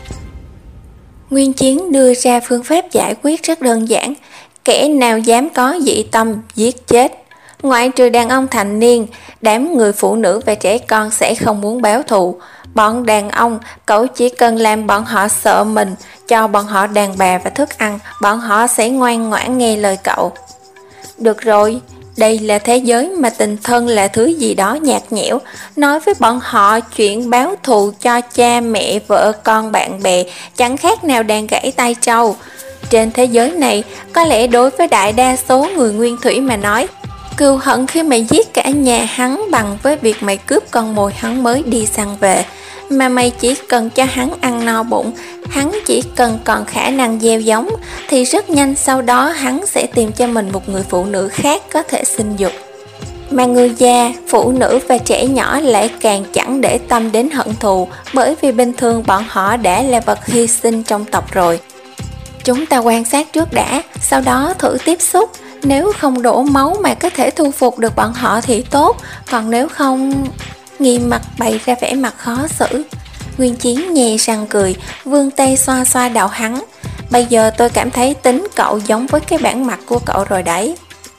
A: Nguyên Chiến đưa ra phương pháp giải quyết rất đơn giản: kẻ nào dám có dị tâm, giết chết. Ngoại trừ đàn ông thành niên, đám người phụ nữ và trẻ con sẽ không muốn báo thù. Bọn đàn ông, cậu chỉ cần làm bọn họ sợ mình, cho bọn họ đàn bà và thức ăn, bọn họ sẽ ngoan ngoãn nghe lời cậu. Được rồi, đây là thế giới mà tình thân là thứ gì đó nhạt nhẽo. Nói với bọn họ chuyện báo thù cho cha mẹ, vợ con, bạn bè chẳng khác nào đàn gãy tay trâu. Trên thế giới này, có lẽ đối với đại đa số người nguyên thủy mà nói, cừu hận khi mày giết cả nhà hắn bằng với việc mày cướp con mồi hắn mới đi săn về. Mà mày chỉ cần cho hắn ăn no bụng, hắn chỉ cần còn khả năng gieo giống, thì rất nhanh sau đó hắn sẽ tìm cho mình một người phụ nữ khác có thể sinh dục. Mà người già, phụ nữ và trẻ nhỏ lại càng chẳng để tâm đến hận thù, bởi vì bình thường bọn họ đã là vật hy sinh trong tộc rồi. Chúng ta quan sát trước đã, sau đó thử tiếp xúc. Nếu không đổ máu mà có thể thu phục được bọn họ thì tốt, còn nếu không... Nghiêm Mặt bày ra vẻ mặt khó xử. Nguyên Chiến nhè răng cười, vươn tay xoa xoa đầu hắn. Bây giờ tôi cảm thấy tính cậu giống với cái bản mặt của cậu rồi đấy.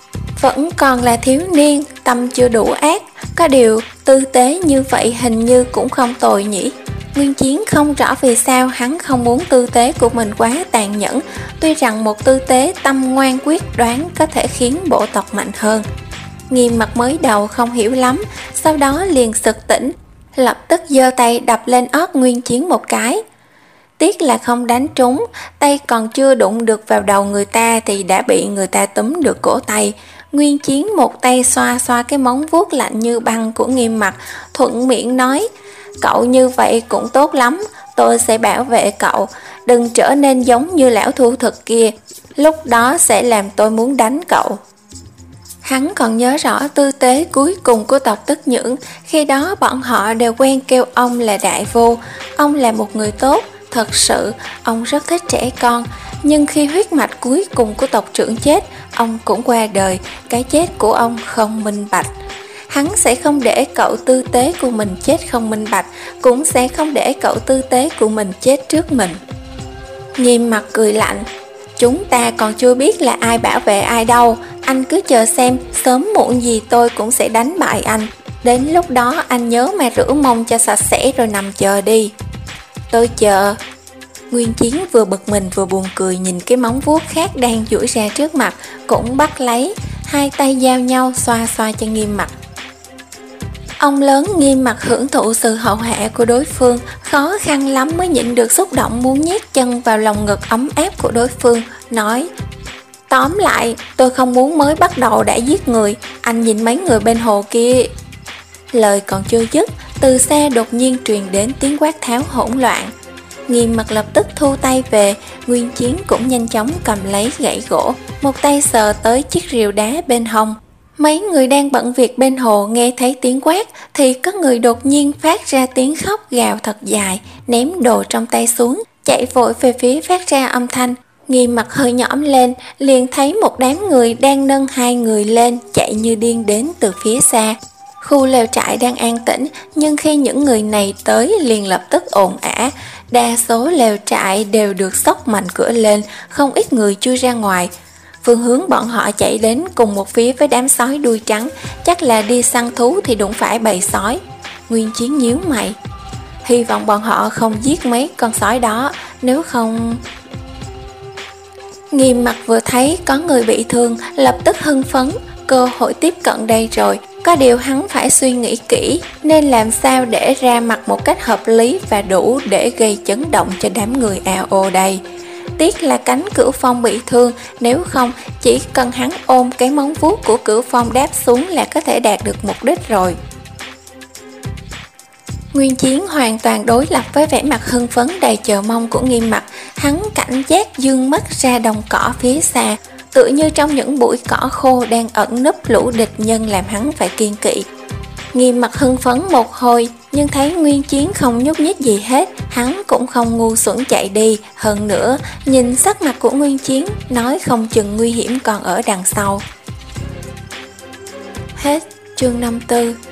A: Vẫn còn là thiếu niên, tâm chưa đủ ác, có điều tư tế như vậy hình như cũng không tồi nhỉ. Nguyên Chiến không rõ vì sao hắn không muốn tư tế của mình quá tàn nhẫn, tuy rằng một tư tế tâm ngoan quyết đoán có thể khiến bộ tộc mạnh hơn. Nghiêm Mặt mới đầu không hiểu lắm, sau đó liền sực tỉnh, lập tức giơ tay đập lên ót Nguyên Chiến một cái. Tiếc là không đánh trúng, tay còn chưa đụng được vào đầu người ta thì đã bị người ta túm được cổ tay. Nguyên Chiến một tay xoa xoa cái móng vuốt lạnh như băng của Nghiêm Mặt, thuận miệng nói: cậu như vậy cũng tốt lắm, tôi sẽ bảo vệ cậu, đừng trở nên giống như lão thu thực kia, lúc đó sẽ làm tôi muốn đánh cậu. Hắn còn nhớ rõ tư tế cuối cùng của tộc Tức Nhưỡng, khi đó bọn họ đều quen kêu ông là đại vô. Ông là một người tốt, thật sự ông rất thích trẻ con, nhưng khi huyết mạch cuối cùng của tộc trưởng chết, ông cũng qua đời. Cái chết của ông không minh bạch. Hắn sẽ không để cậu tư tế của mình chết không minh bạch, cũng sẽ không để cậu tư tế của mình chết trước mình. Nghiêm Mặt cười lạnh: chúng ta còn chưa biết là ai bảo vệ ai đâu, anh cứ chờ xem, sớm muộn gì tôi cũng sẽ đánh bại anh. Đến lúc đó anh nhớ mà rửa mông cho sạch sẽ rồi nằm chờ đi. Tôi chờ. Nguyên Chiến vừa bực mình vừa buồn cười nhìn cái móng vuốt khác đang duỗi ra trước mặt, cũng bắt lấy, hai tay giao nhau xoa xoa cho Nghiêm Mặc. Ông lớn Nghiêm Mặc hưởng thụ sự hậu hạ của đối phương, khó khăn lắm mới nhịn được xúc động muốn nhét chân vào lòng ngực ấm áp của đối phương, nói: Tóm lại, tôi không muốn mới bắt đầu đã giết người, anh nhìn mấy người bên hồ kia. Lời còn chưa dứt, từ xa đột nhiên truyền đến tiếng quát tháo hỗn loạn. Nghiêm Mặc lập tức thu tay về, Nguyên Chiến cũng nhanh chóng cầm lấy gậy gỗ, một tay sờ tới chiếc rìu đá bên hông. Mấy người đang bận việc bên hồ nghe thấy tiếng quát thì có người đột nhiên phát ra tiếng khóc gào thật dài, ném đồ trong tay xuống, chạy vội về phía phát ra âm thanh. Nghiêm Mặc hơi nhõm lên, liền thấy một đám người đang nâng hai người lên, chạy như điên đến từ phía xa. Khu lều trại đang an tĩnh, nhưng khi những người này tới liền lập tức ồn ào. Đa số lều trại đều được xốc mạnh cửa lên, không ít người chui ra ngoài. Phương hướng bọn họ chạy đến cùng một phía với đám sói đuôi trắng, chắc là đi săn thú thì đụng phải bầy sói. Nguyên Chiến nhíu mày, hy vọng bọn họ không giết mấy con sói đó, nếu không... Nghiêm Mặc vừa thấy có người bị thương, lập tức hưng phấn, cơ hội tiếp cận đây rồi. Có điều hắn phải suy nghĩ kỹ, nên làm sao để ra mặt một cách hợp lý và đủ để gây chấn động cho đám người a o đây. Tiếc là cánh Cửu Phong bị thương, nếu không chỉ cần hắn ôm cái móng vuốt của Cửu Phong đáp xuống là có thể đạt được mục đích rồi. Nguyên Chiến hoàn toàn đối lập với vẻ mặt hưng phấn đầy chờ mong của Nghiêm Mặc. Hắn cảnh giác dương mắt ra đồng cỏ phía xa, tựa như trong những bụi cỏ khô đang ẩn núp lũ địch nhân làm hắn phải kiêng kỵ. Nghiêm Mặc hưng phấn một hồi, nhưng thấy Nguyên Chiến không nhúc nhích gì hết, hắn cũng không ngu xuẩn chạy đi. Hơn nữa, nhìn sắc mặt của Nguyên Chiến, nói không chừng nguy hiểm còn ở đằng sau. Hết chương năm mươi tư.